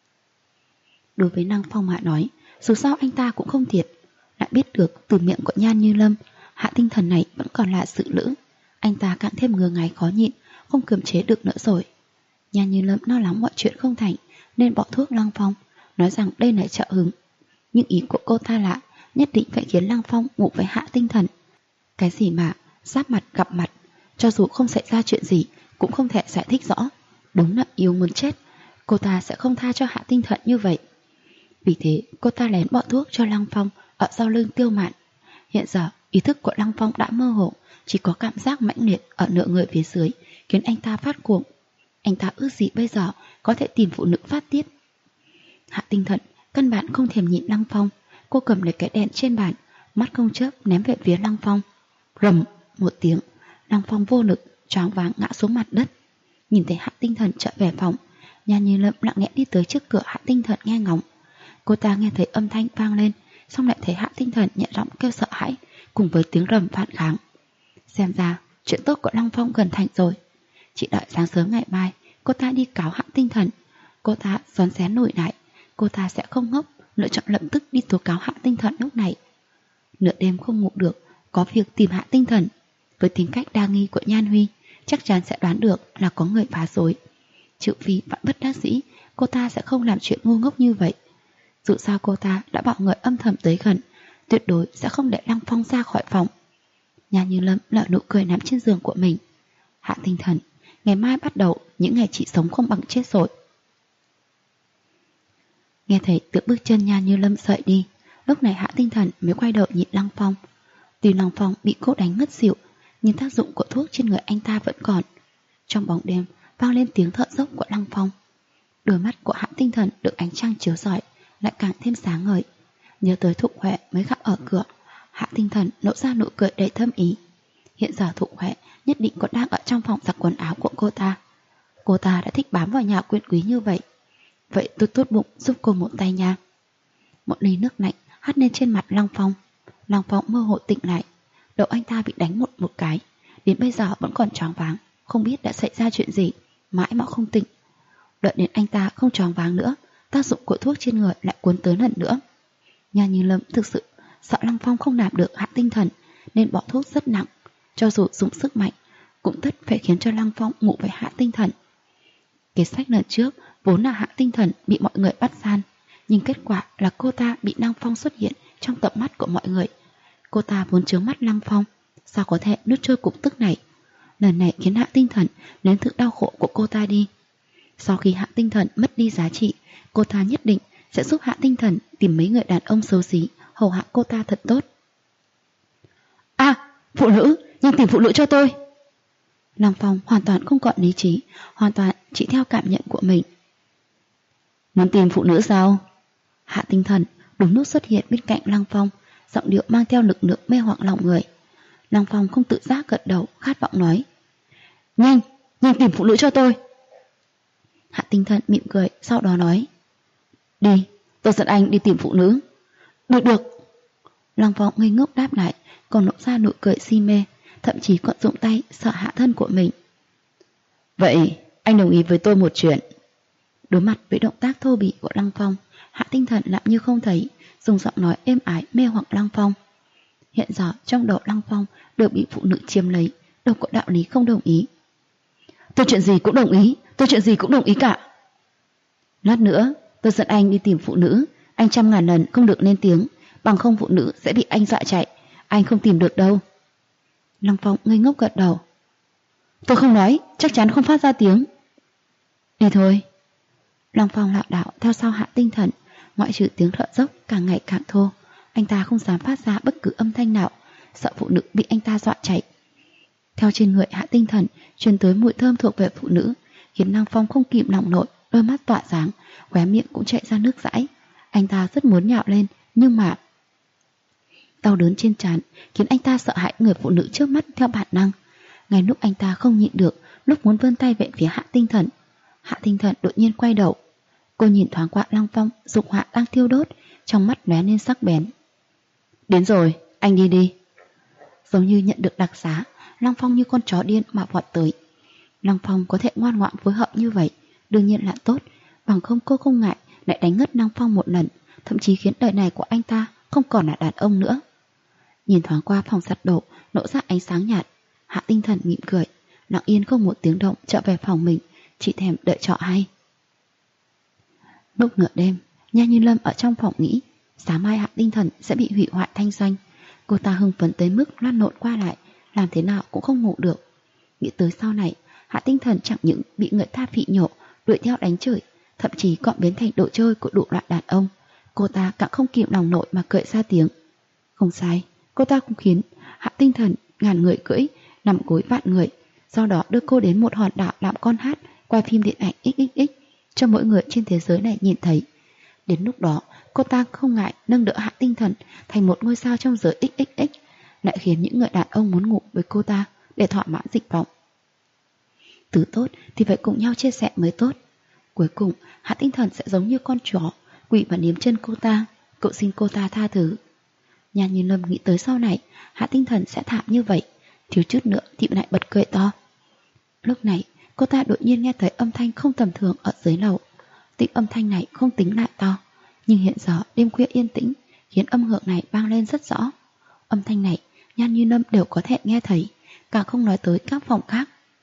Đối với Lăng Phong mà nói, dù sao anh ta cũng không thiệt. Lại biết được từ miệng của Nhan Như Lâm, Hạ Tinh Thần này vẫn còn là sự lữ. Anh ta càng thêm ngứa ngáy khó nhịn, không kiềm chế được nữa rồi. Nhan Như Lâm lo lắng mọi chuyện không thành, nên bỏ thuốc Lăng Phong, nói rằng đây là trợ hứng. Nhưng ý của cô ta là nhất định phải khiến Lăng Phong ngủ với Hạ Tinh Thần. Cái gì mà giáp mặt gặp mặt, cho dù không xảy ra chuyện gì cũng không thể giải thích rõ. Đúng là yêu muốn chết, cô ta sẽ không tha cho Hạ Tinh Thần như vậy. Vì thế cô ta lén bỏ thuốc cho Lăng Phong ở sau lưng Tiêu Mạn. Hiện giờ ý thức của Lăng Phong đã mơ hồ, chỉ có cảm giác mãnh liệt ở nửa người phía dưới khiến anh ta phát cuồng. Anh ta ước gì bây giờ có thể tìm phụ nữ phát tiết. Hạ Tinh Thần căn bản không thèm nhịn Lăng Phong. Cô cầm lấy cái đèn trên bàn, mắt không chớp ném về phía Lăng Phong. Rầm một tiếng, Lăng Phong vô lực choáng váng ngã xuống mặt đất. Nhìn thấy Hạ Tinh Thần chạy về phòng, Nhan Như Lâm lặng lẽ đi tới trước cửa Hạ Tinh Thần nghe ngóng. Cô ta nghe thấy âm thanh vang lên, xong lại thấy Hạ Tinh Thần nhẹ giọng kêu sợ hãi cùng với tiếng rầm phản kháng. Xem ra chuyện tốt của Lăng Phong gần thành rồi. Chỉ đợi sáng sớm ngày mai cô ta đi cáo Hạ Tinh Thần. Cô ta xoắn xén nổi lại, cô ta sẽ không ngốc, lựa chọn lập tức đi tố cáo Hạ Tinh Thần lúc này. Nửa đêm không ngủ được, có việc tìm Hạ Tinh Thần. Với tính cách đa nghi của Nhan Huy, chắc chắn sẽ đoán được là có người phá rối. Trừ phi vạn bất đắc dĩ, cô ta sẽ không làm chuyện ngu ngốc như vậy. Dù sao cô ta đã bảo người âm thầm tới gần, tuyệt đối sẽ không để Lăng Phong ra khỏi phòng. Nhà Như Lâm nở nụ cười nằm trên giường của mình. Hạ Tinh Thần, ngày mai bắt đầu những ngày chị sống không bằng chết rồi. Nghe thấy tiếng bước chân Nha Như Lâm rời đi, lúc này Hạ Tinh Thần mới quay đầu nhìn Lăng Phong. Tuy Lăng Phong bị cô đánh ngất xỉu, nhưng tác dụng của thuốc trên người anh ta vẫn còn. Trong bóng đêm vang lên tiếng thở dốc của Lăng Phong. Đôi mắt của Hạ Tinh Thần được ánh trăng chiếu rọi lại càng thêm sáng ngời. Nhớ tới Thục Huệ mới gặp ở cửa, Hạ Tinh Thần nở ra nụ cười đầy thâm ý. Hiện giờ Thục Huệ nhất định còn đang ở trong phòng giặt quần áo của cô ta. Cô ta đã thích bám vào nhà quyền quý như vậy. Vậy tôi tốt bụng giúp cô một tay nha. Một ly nước lạnh hắt lên trên mặt Lăng Phong. Lăng Phong mơ hồ tỉnh lại. Đầu anh ta bị đánh một cái, đến bây giờ vẫn còn choáng váng, không biết đã xảy ra chuyện gì, mãi mà không tỉnh. Đợi đến anh ta không choáng váng nữa, tác dụng của thuốc trên người lại cuốn tới lần nữa. Nha Như Lâm thực sự sợ Lăng Phong không làm được Hạ Tinh Thần, nên bỏ thuốc rất nặng. Cho dù dùng sức mạnh, cũng tất phải khiến cho Lăng Phong ngủ với Hạ Tinh Thần. Kế sách lần trước vốn là Hạ Tinh Thần bị mọi người bắt gian, nhưng kết quả là cô ta bị Lăng Phong xuất hiện trong tầm mắt của mọi người. Cô ta vốn chướng mắt Lăng Phong, sao có thể nuốt trôi cục tức này. Lần này khiến Hạ Tinh Thần nếm thử đau khổ của cô ta đi. Sau khi Hạ Tinh Thần mất đi giá trị, cô ta nhất định sẽ giúp Hạ Tinh Thần tìm mấy người đàn ông xấu xí hầu hạ cô ta thật tốt. Phụ nữ, nhanh tìm phụ nữ cho tôi. Lăng Phong hoàn toàn không còn lý trí, hoàn toàn chỉ theo cảm nhận của mình. Muốn tìm phụ nữ sao? Hạ Tinh Thần đúng lúc xuất hiện bên cạnh Lăng Phong, giọng điệu mang theo lực lượng mê hoặc lòng người. Lăng Phong không tự giác gật đầu, khát vọng nói: Nhanh tìm phụ nữ cho tôi. Hạ Tinh Thần mỉm cười, sau đó nói: Đi, tôi dẫn anh đi tìm phụ nữ. Được. Lăng Phong ngây ngốc đáp lại, còn lộ ra nụ cười si mê, thậm chí còn dùng tay sợ hạ thân của mình. Vậy anh đồng ý với tôi một chuyện. Đối mặt với động tác thô bỉ của Lăng Phong, Hạ Tinh Thần làm như không thấy, dùng giọng nói êm ái mê hoặc Lăng Phong. Hiện giờ trong đầu Lăng Phong đều bị phụ nữ chiếm lấy, đâu có đạo lý không đồng ý. Tôi chuyện gì cũng đồng ý cả. Lát nữa tôi dẫn anh đi tìm phụ nữ, anh 100.000 lần không được lên tiếng, bằng không phụ nữ sẽ bị anh dọa chạy, anh không tìm được đâu. Lăng Phong ngây ngốc gật đầu. Tôi không nói, chắc chắn không phát ra tiếng. Đi thôi. Lăng Phong lảo đảo theo sau Hạ Tinh Thần, ngoại trừ tiếng thở dốc càng ngày càng thô, anh ta không dám phát ra bất cứ âm thanh nào, sợ phụ nữ bị anh ta dọa chạy. Theo trên người Hạ Tinh Thần truyền tới mùi thơm thuộc về phụ nữ, khiến Lăng Phong không kìm lòng nổi, đôi mắt tỏa sáng, khóe miệng cũng chạy ra nước dãi. Anh ta rất muốn nhạo lên, nhưng mà đau đớn trên trán khiến anh ta sợ hãi người phụ nữ trước mắt theo bản năng. Ngay lúc anh ta không nhịn được, lúc muốn vươn tay về phía Hạ Tinh Thần, Hạ Tinh Thần đột nhiên quay đầu. Cô nhìn thoáng qua Lăng Phong, dục hỏa đang thiêu đốt, trong mắt lóe lên sắc bén. Đến rồi, anh đi. Giống như nhận được đặc xá, Lăng Phong như con chó điên mà vọt tới. Lăng Phong có thể ngoan ngoãn phối hợp như vậy, đương nhiên là tốt, bằng không cô không ngại lại đánh ngất Lăng Phong một lần, thậm chí khiến đời này của anh ta không còn là đàn ông nữa. Nhìn thoáng qua phòng giặt đồ nổ ra ánh sáng nhạt, Hạ Tinh Thần mỉm cười, lặng yên không một tiếng động trở về phòng mình, chỉ thèm đợi trọ hay. Lúc nửa đêm, Nha Như Lâm ở trong phòng nghĩ sáng mai Hạ Tinh Thần sẽ bị hủy hoại thanh danh. Cô ta hưng phấn tới mức lăn lộn qua lại, làm thế nào cũng không ngủ được. Nghĩ tới sau này, Hạ Tinh Thần chẳng những bị người ta phỉ nhổ, đuổi theo đánh chửi, thậm chí còn biến thành đồ chơi của đủ loại đàn ông. Cô ta càng không kìm lòng nổi mà cười ra tiếng. Không sai, cô ta cũng khiến Hạ Tinh Thần ngàn người cưỡi, nằm gối vạn người, sau đó đưa cô đến một hòn đảo làm con hát, quay phim điện ảnh XXX cho mỗi người trên thế giới này nhìn thấy. Đến lúc đó, cô ta không ngại nâng đỡ Hạ Tinh Thần thành một ngôi sao trong giới XXX, lại khiến những người đàn ông muốn ngủ với cô ta để thỏa mãn dịch vọng. Thứ tốt thì phải cùng nhau chia sẻ mới tốt. Cuối cùng, Hạ Tinh Thần sẽ giống như con chó, quỳ và niếm chân cô ta, cậu xin cô ta tha thứ. Nha Như Lâm nghĩ tới sau này, Hạ Tinh Thần sẽ thảm như vậy, thiếu chút nữa thì lại bật cười to. Lúc này, cô ta đột nhiên nghe thấy âm thanh không tầm thường ở dưới lầu. Tiếng âm thanh này không tính lại to, nhưng hiện giờ đêm khuya yên tĩnh khiến âm hưởng này vang lên rất rõ. Âm thanh này Nha Như Lâm đều có thể nghe thấy, càng không nói tới các phòng khác.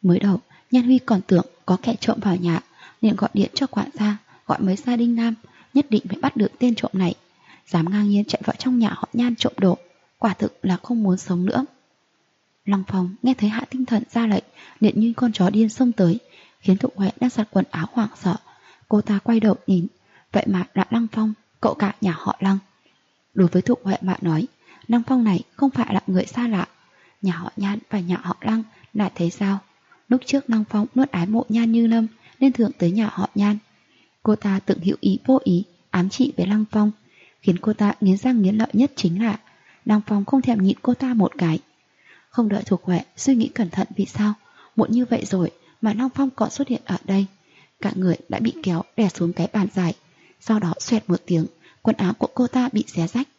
Mới đầu, Nhan Huy còn tưởng có kẻ trộm vào nhà, liền gọi điện cho quản gia, gọi mấy gia đình nam, nhất định phải bắt được tên trộm này. Dám ngang nhiên chạy vào trong nhà họ Nhan trộm đồ, quả thực là không muốn sống nữa. Lăng Phong nghe thấy Hạ Tinh Thần ra lệnh, liền như con chó điên xông tới, khiến Thục Huệ đang giặt quần áo hoảng sợ. Cô ta quay đầu nhìn, vậy mà là Lăng Phong, cậu cả nhà họ Lăng. Đối với Thục Huệ mà nói, Lăng Phong này không phải là người xa lạ. Nhà họ Nhan và nhà họ Lăng là thế sao? Lúc trước Lăng Phong luôn ái mộ Nhan Như Lâm nên thường tới nhà họ Nhan. Cô ta từng hữu ý vô ý ám trị với Lăng Phong, khiến cô ta nghiến răng nghiến lợi nhất chính là Lăng Phong không thèm nhịn cô ta một cái. Không đợi Thục Huệ suy nghĩ cẩn thận vì sao muộn như vậy rồi mà Lăng Phong còn xuất hiện ở đây. Cả người đã bị kéo đè xuống cái bàn dài, sau đó xoẹt một tiếng, quần áo của cô ta bị xé rách.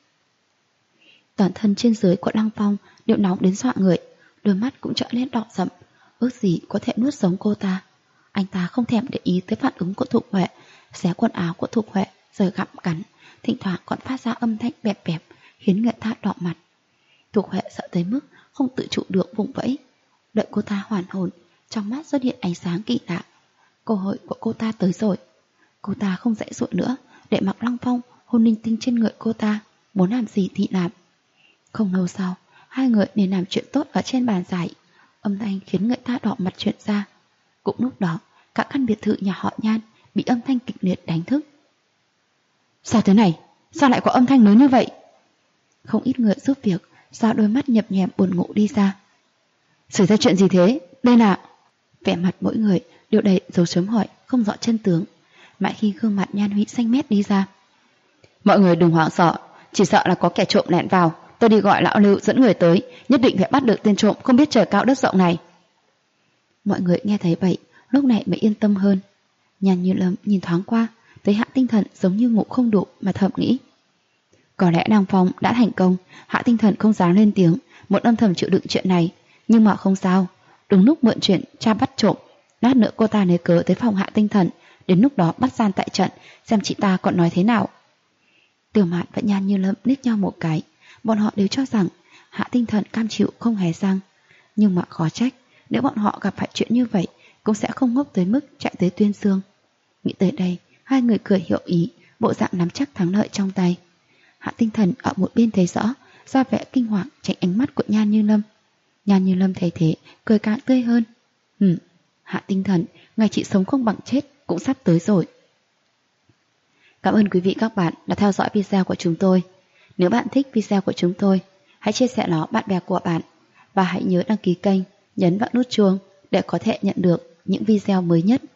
Toàn thân trên dưới của Lăng Phong đều nóng đến dọa người, đôi mắt cũng trở lên đỏ sậm, ước gì có thể nuốt sống cô ta. Anh ta không thèm để ý tới phản ứng của Thục Huệ, xé quần áo của Thục Huệ rồi gặm cắn, thỉnh thoảng còn phát ra âm thanh bẹp bẹp khiến người ta đỏ mặt. Thục Huệ sợ tới mức không tự chủ được vùng vẫy. Đợi cô ta hoàn hồn, trong mắt xuất hiện ánh sáng kỳ lạ. Cơ hội của cô ta tới rồi. Cô ta không dãy dụa nữa, để mặc Lăng Phong hôn linh tinh trên người cô ta, muốn làm gì thì làm. Không lâu sau, hai người nên làm chuyện tốt ở trên bàn giải. Âm thanh khiến người ta đỏ mặt chuyện ra. Cũng lúc đó, cả căn biệt thự nhà họ Nhan bị âm thanh kịch liệt đánh thức. Sao thế này? Sao lại có âm thanh lớn như vậy? Không ít người giúp việc, sao đôi mắt nhập nhèm buồn ngủ đi ra. Xảy ra chuyện gì thế? Đây là... Vẻ mặt mỗi người đều đầy dấu chấm hỏi, không rõ chân tướng. Mãi khi gương mặt Nhan Huy xanh mét đi ra. Mọi người đừng hoảng sợ, chỉ sợ là có kẻ trộm lẻn vào. Tôi đi gọi lão Lưu dẫn người tới, nhất định phải bắt được tên trộm không biết trời cao đất rộng này. Mọi người nghe thấy vậy, lúc này mới yên tâm hơn. Nhan Như Lâm nhìn thoáng qua, thấy Hạ Tinh Thần giống như ngủ không đủ mà thầm nghĩ. Có lẽ Lăng Phong đã thành công, Hạ Tinh Thần không dám lên tiếng, muốn âm thầm chịu đựng chuyện này. Nhưng mà không sao, đúng lúc mượn chuyện cha bắt trộm, lát nữa cô ta lấy cớ tới phòng Hạ Tinh Thần, đến lúc đó bắt gian tại trận, xem chị ta còn nói thế nào. Tiểu Mạn và Nhan Như Lâm liếc nhau một cái, bọn họ đều cho rằng Hạ Tinh Thần cam chịu không hề răng. Nhưng mà khó trách, nếu bọn họ gặp phải chuyện như vậy, cũng sẽ không ngốc tới mức chạy tới Tuyên Dương. Nghĩ tới đây, hai người cười hiểu ý, bộ dạng nắm chắc thắng lợi trong tay. Hạ Tinh Thần ở một bên thấy rõ, ra vẻ kinh hoàng tránh ánh mắt của Nhan Như Lâm. Nhan Như Lâm thấy thế, cười càng tươi hơn. Hạ Tinh Thần, ngày chị sống không bằng chết cũng sắp tới rồi. Cảm ơn quý vị các bạn đã theo dõi video của chúng tôi. Nếu bạn thích video của chúng tôi, hãy chia sẻ nó bạn bè của bạn và hãy nhớ đăng ký kênh, nhấn vào nút chuông để có thể nhận được những video mới nhất.